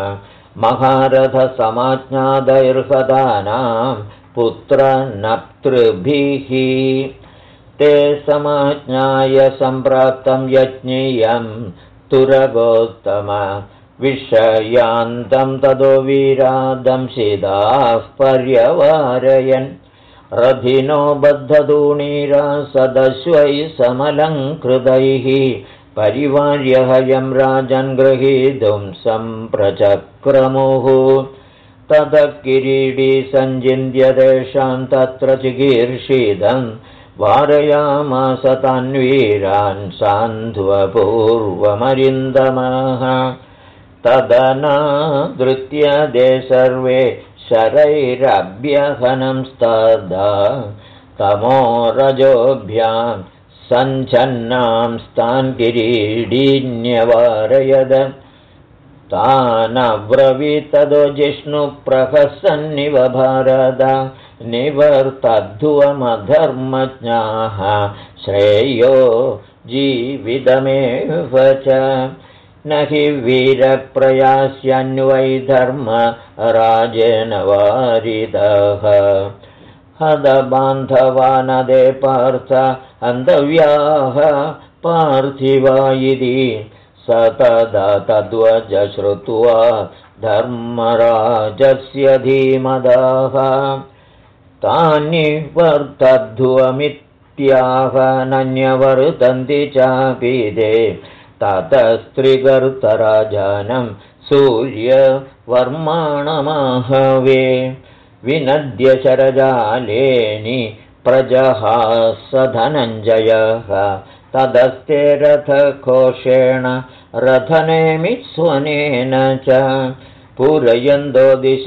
महारथसमाज्ञातैर्हतानां पुत्रनप्तृभिः ते समाज्ञाय सम्प्राप्तं यज्ञेयं तुरगोत्तम विषयान्तं ततो वीरादंशिदाः पर्यवारयन् रथिनो बद्धतूणीरा सदश्वैः समलङ्कृतैः परिवार्यहयं राजन् गृहीतुं सम्प्रचक्रमुः ततः किरीटी सञ्चिन्त्य तेषां तत्र चिकीर्षितं वारयामास तान्वीरान् सान्ध्वपूर्वमरिन्दमः तदनादृत्य ते सर्वे शरैरभ्यहनं स्तदा तमोरजोभ्यां सञ्छन्नां स्तान् किरीटिन्यवारयद तानब्रवीतदो जिष्णुप्रहसन्निव भारत निवर्तध्वमधर्मज्ञाः श्रेयो जीवितमेव च न हि वीरप्रयास्यन्वै धर्मराजेन वारितः हतबान्धवानदे पार्थ हन्तव्याः पार्थिवा इति स तदा तद्वच श्रुत्वा धर्मराजस्य धीमदाः तान्निवर्तध्वमित्याह नन्यवर्तन्ति चापि ते ततस्त्रिगर्तराजानं सूर्यवर्माणमाहवे विनद्य शरजालेनि प्रजहास धनञ्जयः तदस्ते रथघोषेण रथनेमित्स्वनेन च पूरयन्तो दिश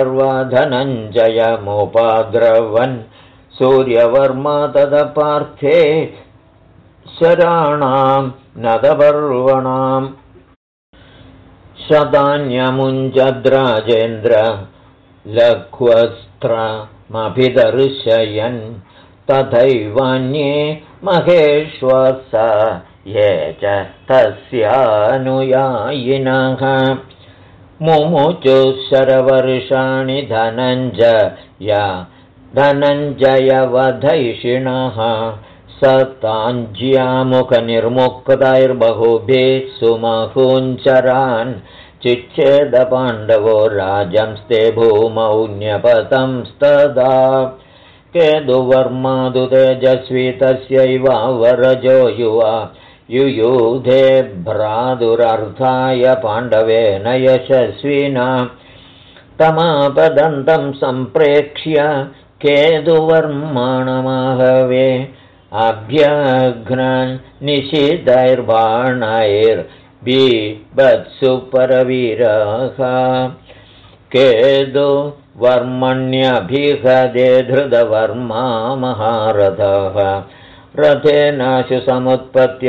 सर्वधनञ्जयमुपाद्रवन् सूर्यवर्मा तदपार्थे शराणां नदपर्वणाम् शतान्यमुञ्जद्राजेन्द्र लघ्वस्त्रमभिदर्शयन् तथैवान्ये महेश्वस ये च तस्यानुयायिनः मुमुचुः शरवर्षाणि धनञ्जयवधैषिणः सताञ्ज्यामुखनिर्मुक्तैर्बहुभिः सुमहूञ्चरान् चिच्छेदपाण्डवो राजंस्ते भूमौ न्यपतंस्तदा केतुवर्मादु तेजस्वी तस्यैवावरजो युवा युयुधे भ्रातुरर्थाय पाण्डवेन यशस्विना तमापदन्तं सम्प्रेक्ष्य केतुवर्माणमाहवे अभ्यघ्नान् निशितैर्बाणैर्बीभत्सु परवीरः केतुवर्मण्यभिहदे धृतवर्मा महारथः रथेनाशु समुत्पत्य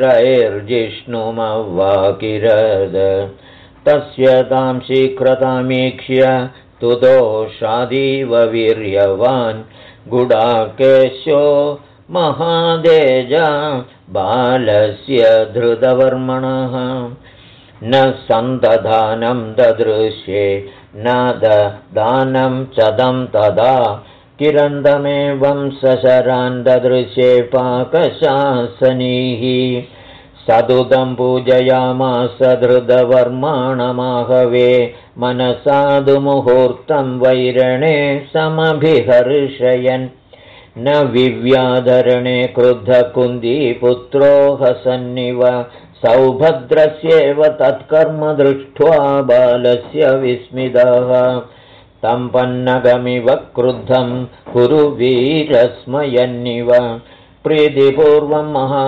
शरैर्जिष्णुमवाकिरद तस्य तां शीघ्रतामीक्ष्य तुदोषादीव वीर्यवान् गुडाकेशो महादेजा बालस्य धृतवर्मणः न सन्तधानं ददृश्ये न ददानं चदं तदा किरन्दमेवं सशरान् ददृशे पाकशासनीः सदुदं पूजयामास धृतवर्माणमाहवे मनसादु मुहूर्तं वैरणे समभिहर्षयन् न विव्याधरणे क्रुद्धकुन्दीपुत्रो हसन्निव सौभद्रस्येव तत्कर्म दृष्ट्वा बालस्य विस्मितः तं पन्नगमिव क्रुद्धं कुरुवीरस्मयन्निव प्रीतिपूर्वं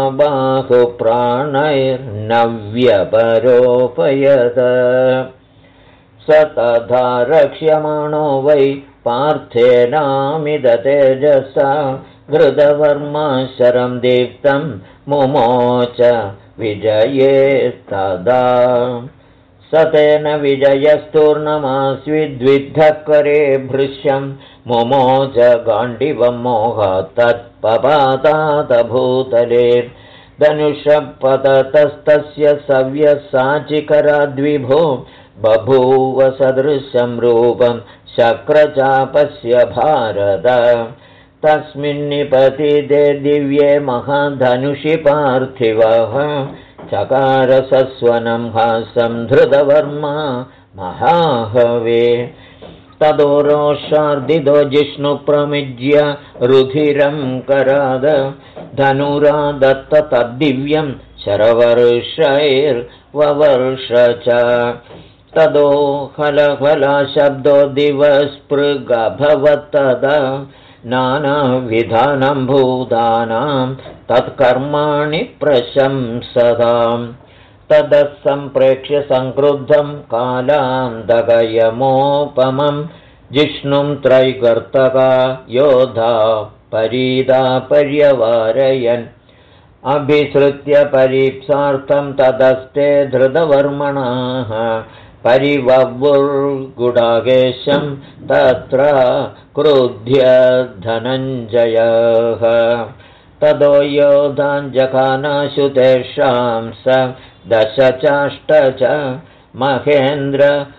महाबाहुप्राणैर्नव्यपरोपयत स तथा रक्ष्यमाणो वै पार्थेनामिदतेजसा धृतवर्मा शरं दीप्तं मुमोच विजये तदा स तेन विजयस्तूर्णमास्विद्विद्धकरे भृश्यं मुमोच गाण्डिवं मोहात् तत्पपातातभूतले धनुषपततस्तस्य सव्यसाचिकराद्विभो बभूव सदृशं रूपं शक्रचापस्य भारत तस्मिन्निपतिते दिव्ये महाधनुषि पार्थिवः चकार सस्वनं हासं धृतवर्मा महाहवे ततो रोषार्दितो जिष्णुप्रमिज्य रुधिरं कराद धनुरादत्त तद्दिव्यं शरवर्षैर्ववर्ष च ततो हलहलाशब्दो दिवस्पृगभवत्तदा नानाविधानं भूतानां तत्कर्माणि प्रशंसताम् ततः सम्प्रेक्ष्य संक्रुद्धं कालान्तकयमोपमं जिष्णुं त्रैगर्तका योधा परीदा पर्यवारयन् अभिसृत्य परीप्सार्थं तदस्ते धृतवर्मणाः परिवव्वुर्गुडाकेशं तत्र क्रुध्य धनञ्जयः ततो योधान् जघानाशु तेषां स दशचाष्ट च महेन्द्र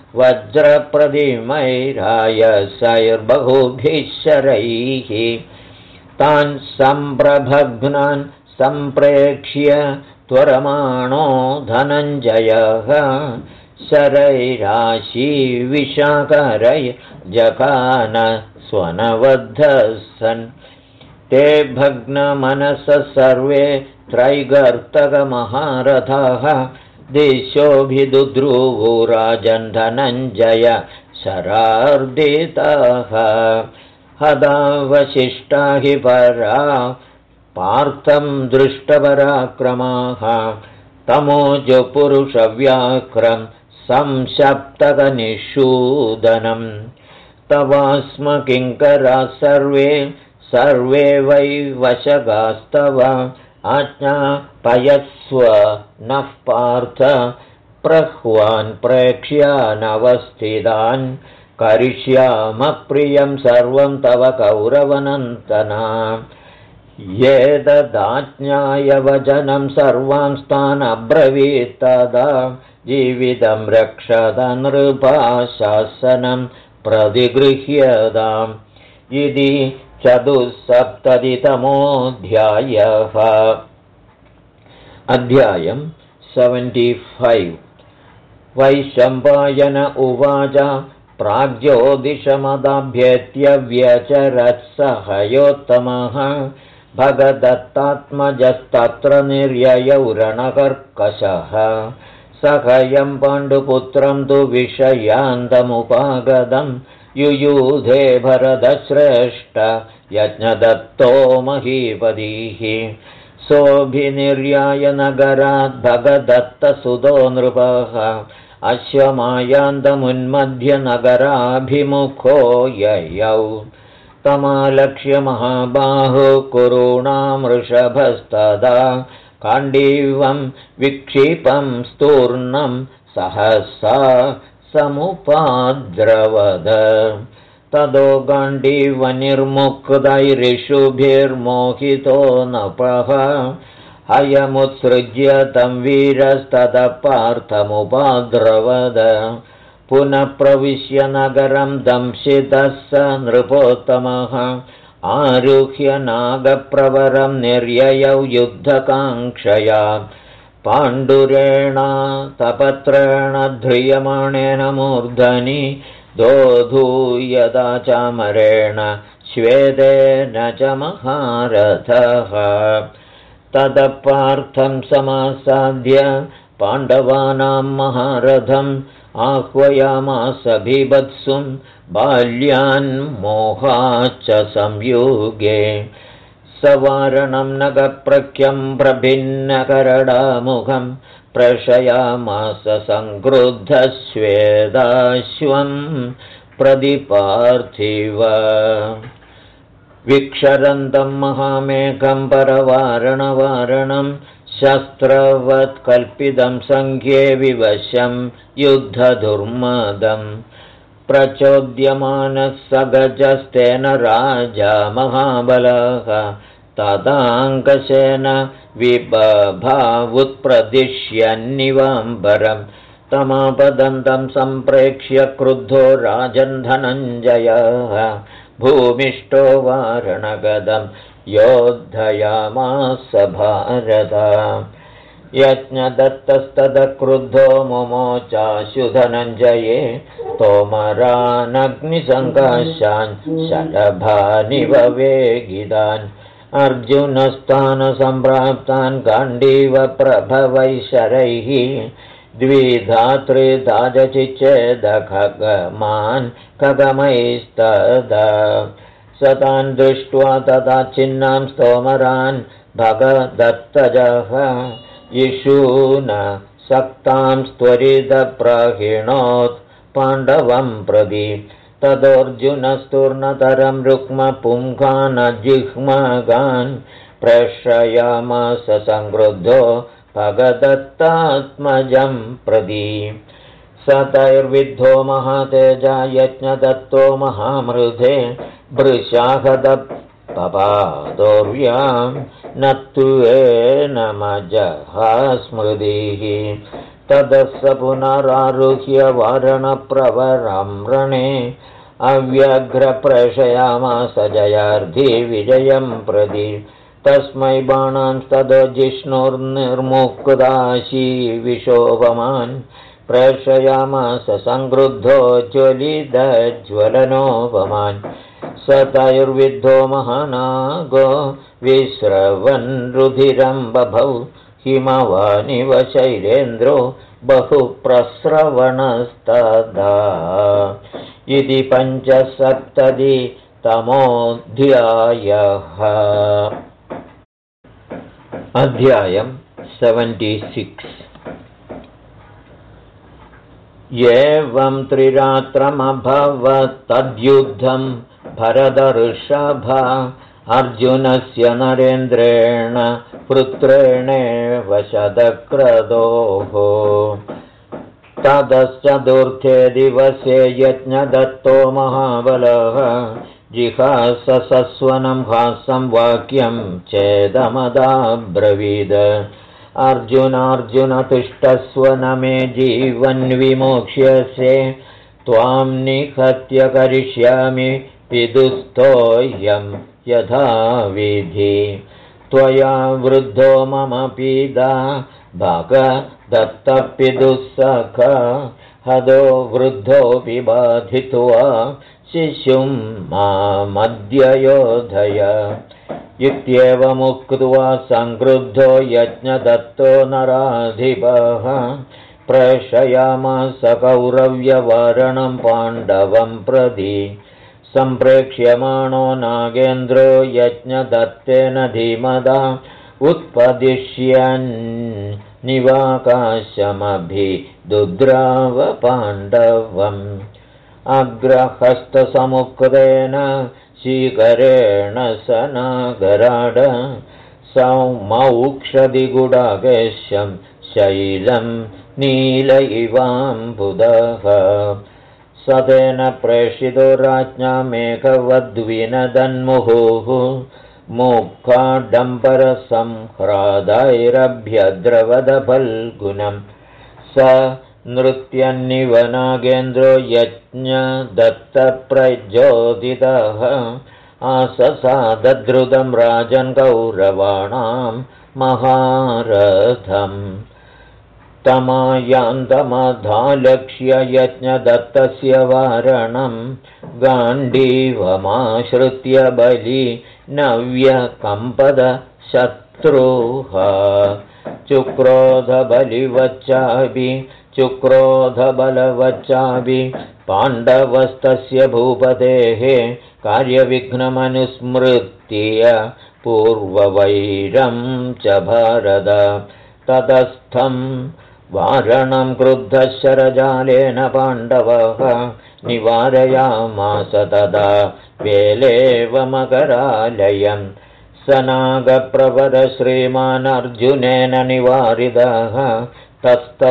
वज्रप्रतिमैरायसैर्बहुभिः शरैः तान् सम्प्रभग्नान् सम्प्रेक्ष्य त्वरमाणो धनञ्जयः शरैराशीविशाकरै जघान स्वनवद्धः ते भग्नमनसः सर्वे त्रैगर्तकमहारथाः दिशोऽभिदुद्रुवु राजन् धनञ्जय शरार्दिताः हतावशिष्टा हि परा पार्थं दृष्टपराक्रमाः तमोजपुरुषव्याघ्रं संशप्तकनिषूदनं तवास्म किङ्कराः सर्वे वै वशगास्तव आज्ञापयस्व नः पार्थ प्रह्वान् प्रेक्ष्यानवस्थितान् करिष्यामप्रियं सर्वं तव कौरवनन्दना येतदाज्ञाय वचनं सर्वांस्तान् अब्रवीत् तदा जीवितं रक्षत नृपा शासनं प्रतिगृह्यताम् इति 74तमोऽध्यायः। अध्यायं 75। वैशम्पायन उवाच प्राग्ज्योतिषमदाभ्येत्य व्यचरत्सहयोत्तमः भगदत्तात्मजस्तत्र निर्ययौ रणकर्कशः सखयं पाण्डुपुत्रं तु विषयान्तमुपागतं युयुधे भरतश्रेष्ठ यज्ञदत्तो महीपतिः सोऽभिनिर्याय नगरात् भगदत्तसुतो नृपः अश्वमायान्तमुन्मध्य नगराभिमुखो ययौ तमालक्ष्य महाबाहो कुरूणामृषभस्तदा काण्डीवं विक्षिपं स्तूर्णं सहसा समुपाद्रवद तदो गाण्डीवनिर्मुक्तैरिषुभिर्मोहितो नपः हयमुत्सृज्य तं वीरस्ततः पार्थमुपाद्रवद पुनः प्रविश्य नगरं दंशितः स नृपोत्तमः आरुह्य नागप्रवरं निर्ययौ युद्धकाङ्क्षया पाण्डुरेण तपत्रेण ध्रियमाणेन मूर्धनि दोधूयदा चामरेण श्वेतेन च महारथः ततः पार्थं समासाद्य पाण्डवानां महारथम् आह्वयामास बिभत्सुं बाल्यान् मोहाच्च संयुगे सवारणं नगप्रख्यं प्रभिन्नकरडामुखं प्रशयामास सङ्क्रुद्धश्वेदाश्वं प्रतिपार्थिव विक्षरन्तं महामेघं परवारणवारणं शस्त्रवत्कल्पितं सङ्ख्ये विवशं युद्धदुर्मदम् प्रचोद्यमानः स गजस्तेन राजा महाबलः तदाङ्कशेन विबभावुत्प्रदिश्यन्निवाम्बरं तमापदन्तं सम्प्रेक्ष्य क्रुद्धो राजन् धनञ्जयः भूमिष्ठो वारणगदं योद्धयामास भारत यज्ञदत्तस्तदक्रुद्धो मुमोचाशु धनञ्जये तोमरानग्निसङ्काशान् शलभानिव वेगितान् अर्जुनस्थानसम्प्राप्तान् गाण्डीवप्रभवैशरैः द्विधा त्रिधा चिच्छेदखगमान् खगमैस्तदा स तान् दृष्ट्वा तदा छिन्नां स्तोमरान् भगदत्तजः यिषून सक्तां त्वरितप्रहिणोत् पाण्डवं प्रति तदोऽर्जुनस्तूर्णतरं रुक्मपुङ्खानजिह्मगान् प्रेषयामास संक्रुद्धो भगदत्तात्मजं प्रति। स तैर्विद्धो महातेजा यज्ञदत्तो महामृधे वृषाहदपपादोर्व्यां नत्वेनमजः ततः स पुनरारुह्य वारणप्रवरं रणे अव्यघ्रप्रेषयामास जयार्धी विजयं प्रति। तस्मै बाणांस्ततो जिष्णुर्निर्मुक्ताशी विशोभमान् प्रेषयामास संक्रुद्धो ज्वलितज्वलनोपमान्। स तैर्विद्धो महानागो विस्रवन् रुधिरं बभौ हिमवानिव शैलेन्द्रो बहुप्रस्रवणस्तदा। इति 75तमोऽध्यायः। अध्यायं 76। एवं त्रिरात्रमभवत् तद्युद्धं भरतऋषभ अर्जुनस्य नरेन्द्रेण पुत्रेणेव शतक्रतोः। ततश्चतुर्थे दिवसे यज्ञदत्तो महाबलः जिहाससस्वनं हासं वाक्यं चेदमदाब्रवीद। अर्जुन तिष्ठस्व न मे जीवन् विमोक्ष्यसे त्वां निहत्य करिष्यामि पितुस्तोऽयं यथाविधि। त्वया वृद्धो मम पिता भगदत्तपितुस्सखा हदो वृद्धोऽपि बाधित्वा शिशुं मामद्य योधय। इत्येवमुक्त्वा संक्रुद्धो यज्ञदत्तो नराधिपः प्रेषयामास कौरव्यवारणं पाण्डवं प्रति। सम्प्रेक्ष्यमाणो नागेन्द्रो यज्ञदत्तेन धीमदा उत्पदिश्यन् निवाकाशमभिदुद्राव पाण्डवम्। अग्रहस्तसमुक्तेन शीकरेण स नागराड सौमौक्षदिगुडाकेशं शैलं नील इवाम्बुदः। सतेन प्रेषितो राज्ञा मेघवद्विनदन्मुहुः मुखाडम्बरसंह्रादैरभ्यद्रवदफल्गुनं। स नृत्यन्निव नागेन्द्रो यज्ञदत्तप्रज्योतितः आससादद्रुतं राजन् कौरवाणां महारथम्। तमायान्तमधालक्ष्य यज्ञदत्तस्य वारणं गाण्डीवमाश्रित्य बलि नव्यकम्पद शत्रुः। चुक्रोधबलवच्चाभि पाण्डवस्तस्य भूपतेः कार्यविघ्नमनुस्मृत्य पूर्ववैरं च भारत। ततस्थं वारणं क्रुद्धशरजालेन पाण्डवः निवारयामास तदा वेलेवमकरालयं। स नागप्रवर श्रीमान् अर्जुनेन निवारितः तस्थौ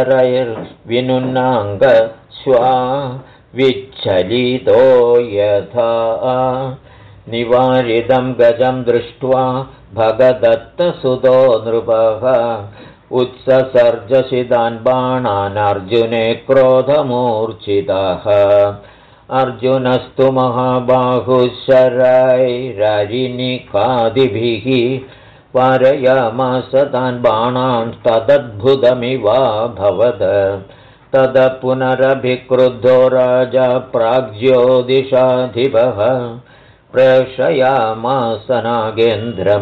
शरैर्विनुन्नाङ्गश्वा विच्छलितो यथा। निवारितं गजं दृष्ट्वा भगदत्तसुतो नृपः उत्ससर्जसितान् बाणान् अर्जुने क्रोधमूर्छितः। अर्जुनस्तु महाबाहुः शरैररिनिखादिभिः वारयामास तान् बाणान् तदद्भुतमिवाभवत्। ततः पुनरभिक्रुद्धो राजा प्राग्ज्योतिषाधिपः प्रेषयामास नागेन्द्रं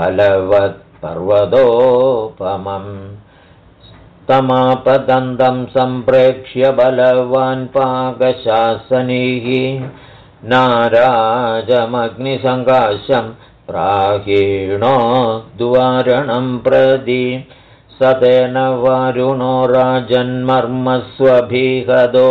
बलवत्पर्वतोपमम्। तमापदन्तं सम्प्रेक्ष्य बलवान् पाकशासनीः नाराजमग्निसङ्काशं प्राहीणो द्वारणं प्रति। सतेन वारुणो राजन्मर्मस्वभिहदो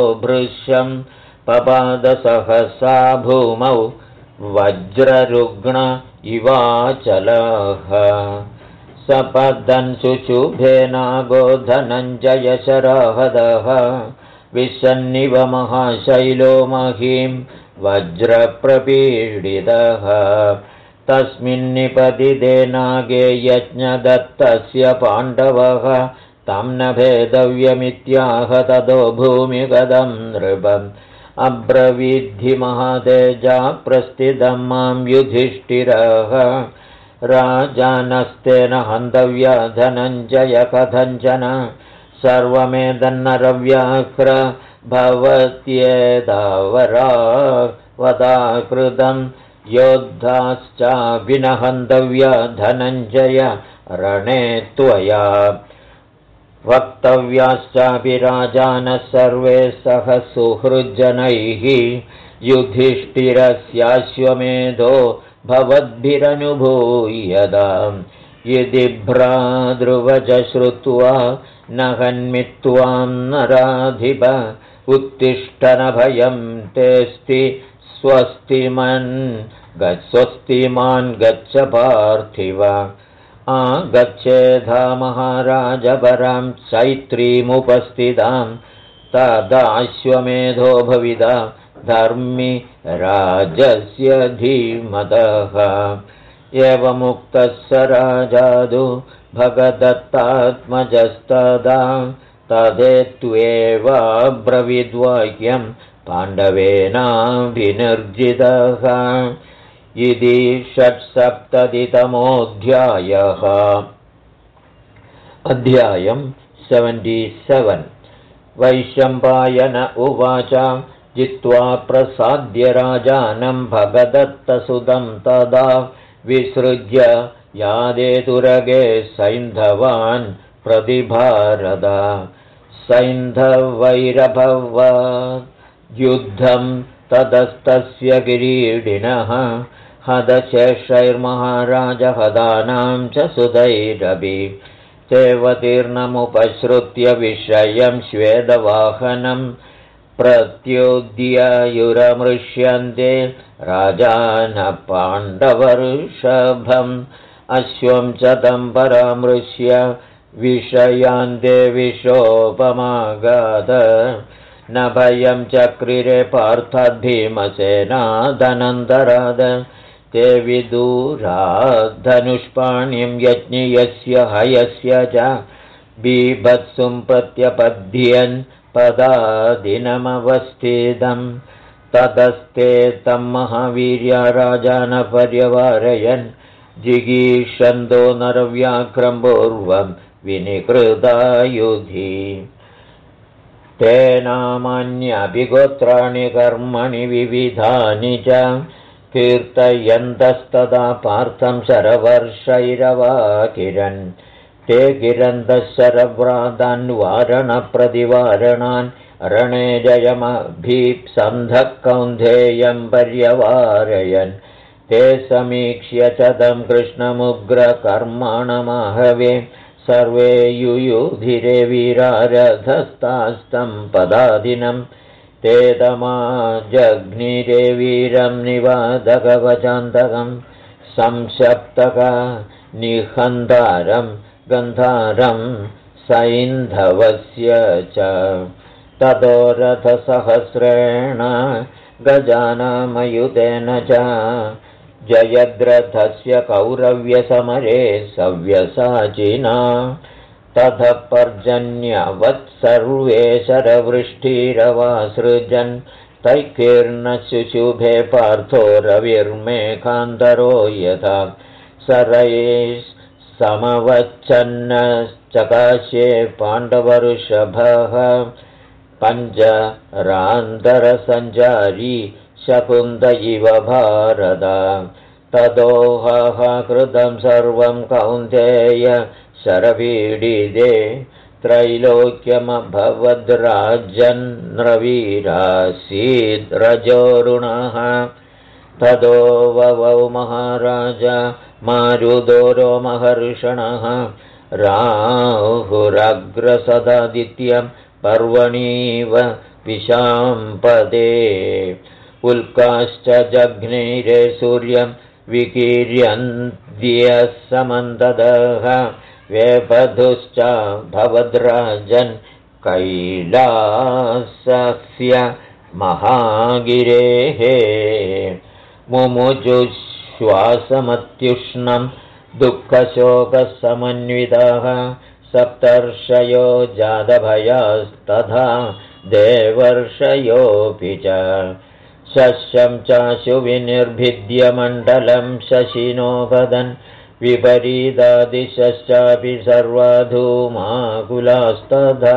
पपादसहसा भूमौ वज्ररुग्ण इवाचलः सपदन् शुशुभेनागो धनञ्जयशराहदः विशन्निव महाशैलो महीं वज्रप्रपीडितः तस्मिन्निपतिते नागे यज्ञदत्तस्य पाण्डवः तं न भेदव्यमित्याह ततो भूमिगदं नृपम् अब्रवीद्धि महातेजा प्रस्थितं मां युधिष्ठिरः राजानस्तेन हन्तव्या धनञ्जय कथञ्चन सर्वमेतन्नरव्याघ्र भवत्येतावरावदाकृतं योद्धाश्चाभिनहन्तव्या धनञ्जय रणे त्वया वक्तव्याश्चापि राजानः सर्वे सह सुहृज्जनैः युधिष्ठिरस्याश्वमेधो भवद्भिरनुभूयताम् यदि भ्रातृवच श्रुत्वा न हन्मित्वां नराधिप उत्तिष्ठनभयं तेऽस्ति स्वस्तिमान् गच्छ पार्थिव आगच्छेधा महाराजपरां चैत्रीमुपस्थितां तदाश्वमेधो भविता धर्मि राजस्य धीमतः एवमुक्तः स राजादु भगदत्तात्मजस्तदा तदेत्वेवाब्रवीद्वाक्यं पाण्डवेनाभिनिर्जितः इति 670तमोऽध्यायः। अध्यायं 77। वैशम्पायन उवाच जित्वा प्रसाद्य राजानं भगदत्तसुतं तदा विसृज्य यादेतुरगे सैन्धवान् प्रतिभारद सैन्धवैरभवद्युद्धं ततस्तस्य किरीटिनः हदशेषैर्महाराजहदानां च सुतैरपि तेऽवतीर्णमुपश्रुत्य विषयं श्वेतवाहनं प्रत्युद्ययुरमृष्यन्ते राजानः पाण्डवऋषभम् अश्वं च तं परामृश्य विषयान्ते विशोपमागाद न भयं चक्रिरे पार्थाद् भीमसेनादनन्तराद ते विदूराद्धनुष्पाणिं यज्ञियस्य हयस्य च बीभत्सुं प्रत्यपद्यन् पदादिनमवस्थितं ततस्ते तं महावीर्या राजानः पर्यवारयन् जिगीषन्तो नरव्याघ्रं पूर्वं विनिकृतायुधि तेनामान्याभिगोत्राणि कर्मणि विविधानि च कीर्तयन्तस्तदा पार्थं शरवर्षैरवाकिरन् ते गिरन्तः शरव्रातान् वारणप्रतिवारणान् रणे जयमभीप्सन्धः कौन्धेयं पर्यवारयन् ते समीक्ष्य च तं कृष्णमुग्रकर्माणमाहवे सर्वे युयुधिरे वीरारथस्तास्तं पदादिनं ते तमाजग्निरे वीरं निवादकवचान्तकं संशप्तक निहन्तारं गन्धारं सैन्धवस्य च ततो रथसहस्रेण गजानामयुतेन च जयद्रथस्य कौरव्यसमरे सव्यसाचिना ततः पर्जन्यवत् सर्वे शरवृष्टिरवासृजन् तैकीर्णशुशुभे पार्थो रविर्मेघान्तरो यथा सरये समवच्छन्नश्चकाशे पाण्डवऋषभः पञ्जरान्तरसञ्चारी शकुन्त इव भारत तदोहः कृतं सर्वं कौन्तेय शरपीडिते त्रैलोक्यमभवद्राजन्नवीरासीद्रजोरुणः तदो ववौ महाराज मारुदो रोमहर्षणः राहुरग्रसदादित्यं पर्वणीव विशाम्पदे उल्काश्च जघ्नेरे सूर्यं विकीर्यन्त्यः समन्ततः वेपधुश्च भवद्राजन् कैलासस्य महागिरेः मुमुचुश्वासमत्युष्णं दुःखशोकसमन्वितः सप्तर्षयो जातभयास्तथा देवर्षयोऽपि च शस्यं चाशु विनिर्भिद्यमण्डलं शशिनो वदन् विपरीतादिशश्चापि सर्वाधूमाकुलास्तथा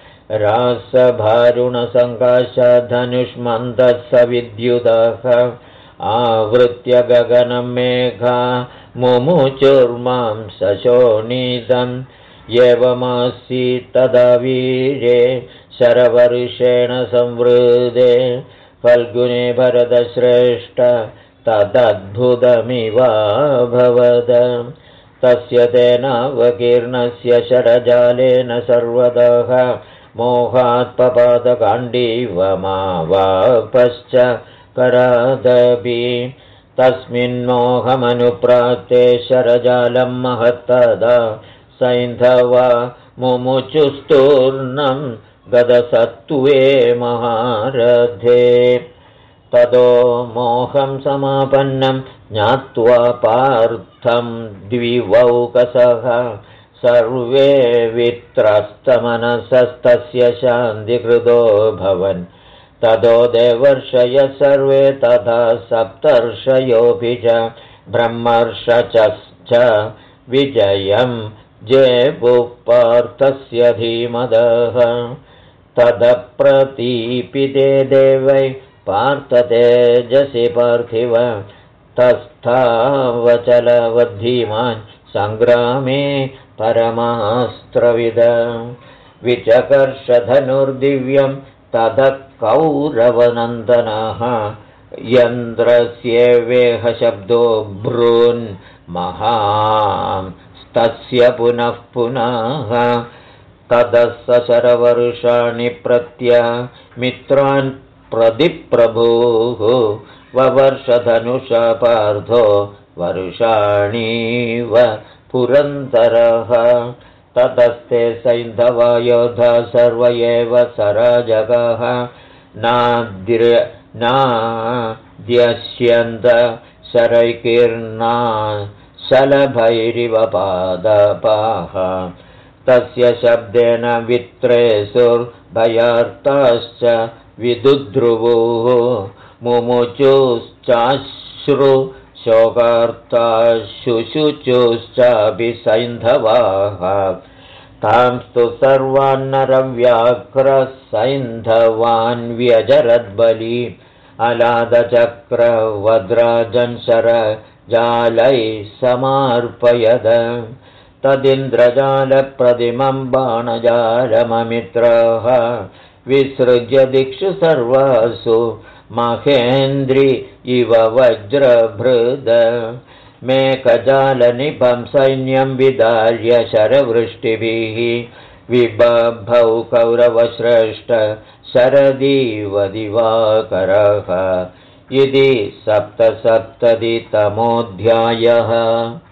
रासभारुणसङ्काशाद्धनुष्मन्तः सविद्युतः आवृत्य गगनं मेघा मुमुचुर्मां सशोणितम् एवमासीत् तदा वीरे शरवर्षेण संवृदे फल्गुने भरतश्रेष्ठ तदद्भुतमिवाभवद तस्य तेनावकीर्णस्य शरजालेन सर्वतः मोहात्पपादकाण्डीवमावापश्च करादपि तस्मिन्मोहमनुप्राप्ते शरजालं महत्तदा सैन्धवा मुमुचुस्तूर्णं गदसत्त्वे महारथे ततो मोहं समापन्नं ज्ञात्वा पार्थं द्विवौकसः सर्वे वित्रस्तमनसस्तस्य शान्तिकृतो भवन् ततो देवर्षय सर्वे तथा सप्तर्षयोऽपि च ब्रह्मर्षचश्च विजयं जेबुपार्थस्य धीमदः तदप्रतीपिते देवै पार्थतेजसि पार्थिव तस्थावचलवद्धीमान् सङ्ग्रामे परमास्त्रविद विचकर्षधनुर्दिव्यं ततः कौरवनन्दनः यन्द्रस्येवेह शब्दो भ्रून् महास्तस्य पुनः पुनः ततः शरवर्षाणि प्रत्यमित्रान् प्रदिप्रभुः ववर्षधनुषा पार्थो वर्षाणीव पुरन्दरः ततस्ते सैन्धवा योधा सर्व एव सराजगः नाद्यस्यन्त शरैकीर्णा शलभैरिव पादपाः तस्य शब्देन वित्रेसुर्भयार्ताश्च विदुद्रुवुः मुमुचुश्चाश्रु शोकार्ताशुशुचुश्चापि सैन्धवाः तांस्तु सर्वान्नरव्याघ्रः सैन्धवान् व्यजरद्बली अलादचक्रवद्राजन् शरजालैः समार्पयद तदिन्द्रजालप्रतिमं बाणजालममित्रः विसृज्य दिक्षु सर्वासु महेन्द्रि इव वज्रभृद मेकजालनिभं सैन्यं विदार्य शरवृष्टिभिः विबभौ कौरवश्रेष्ठ शरदीव दिवाकरः इति 77तमोऽध्यायः।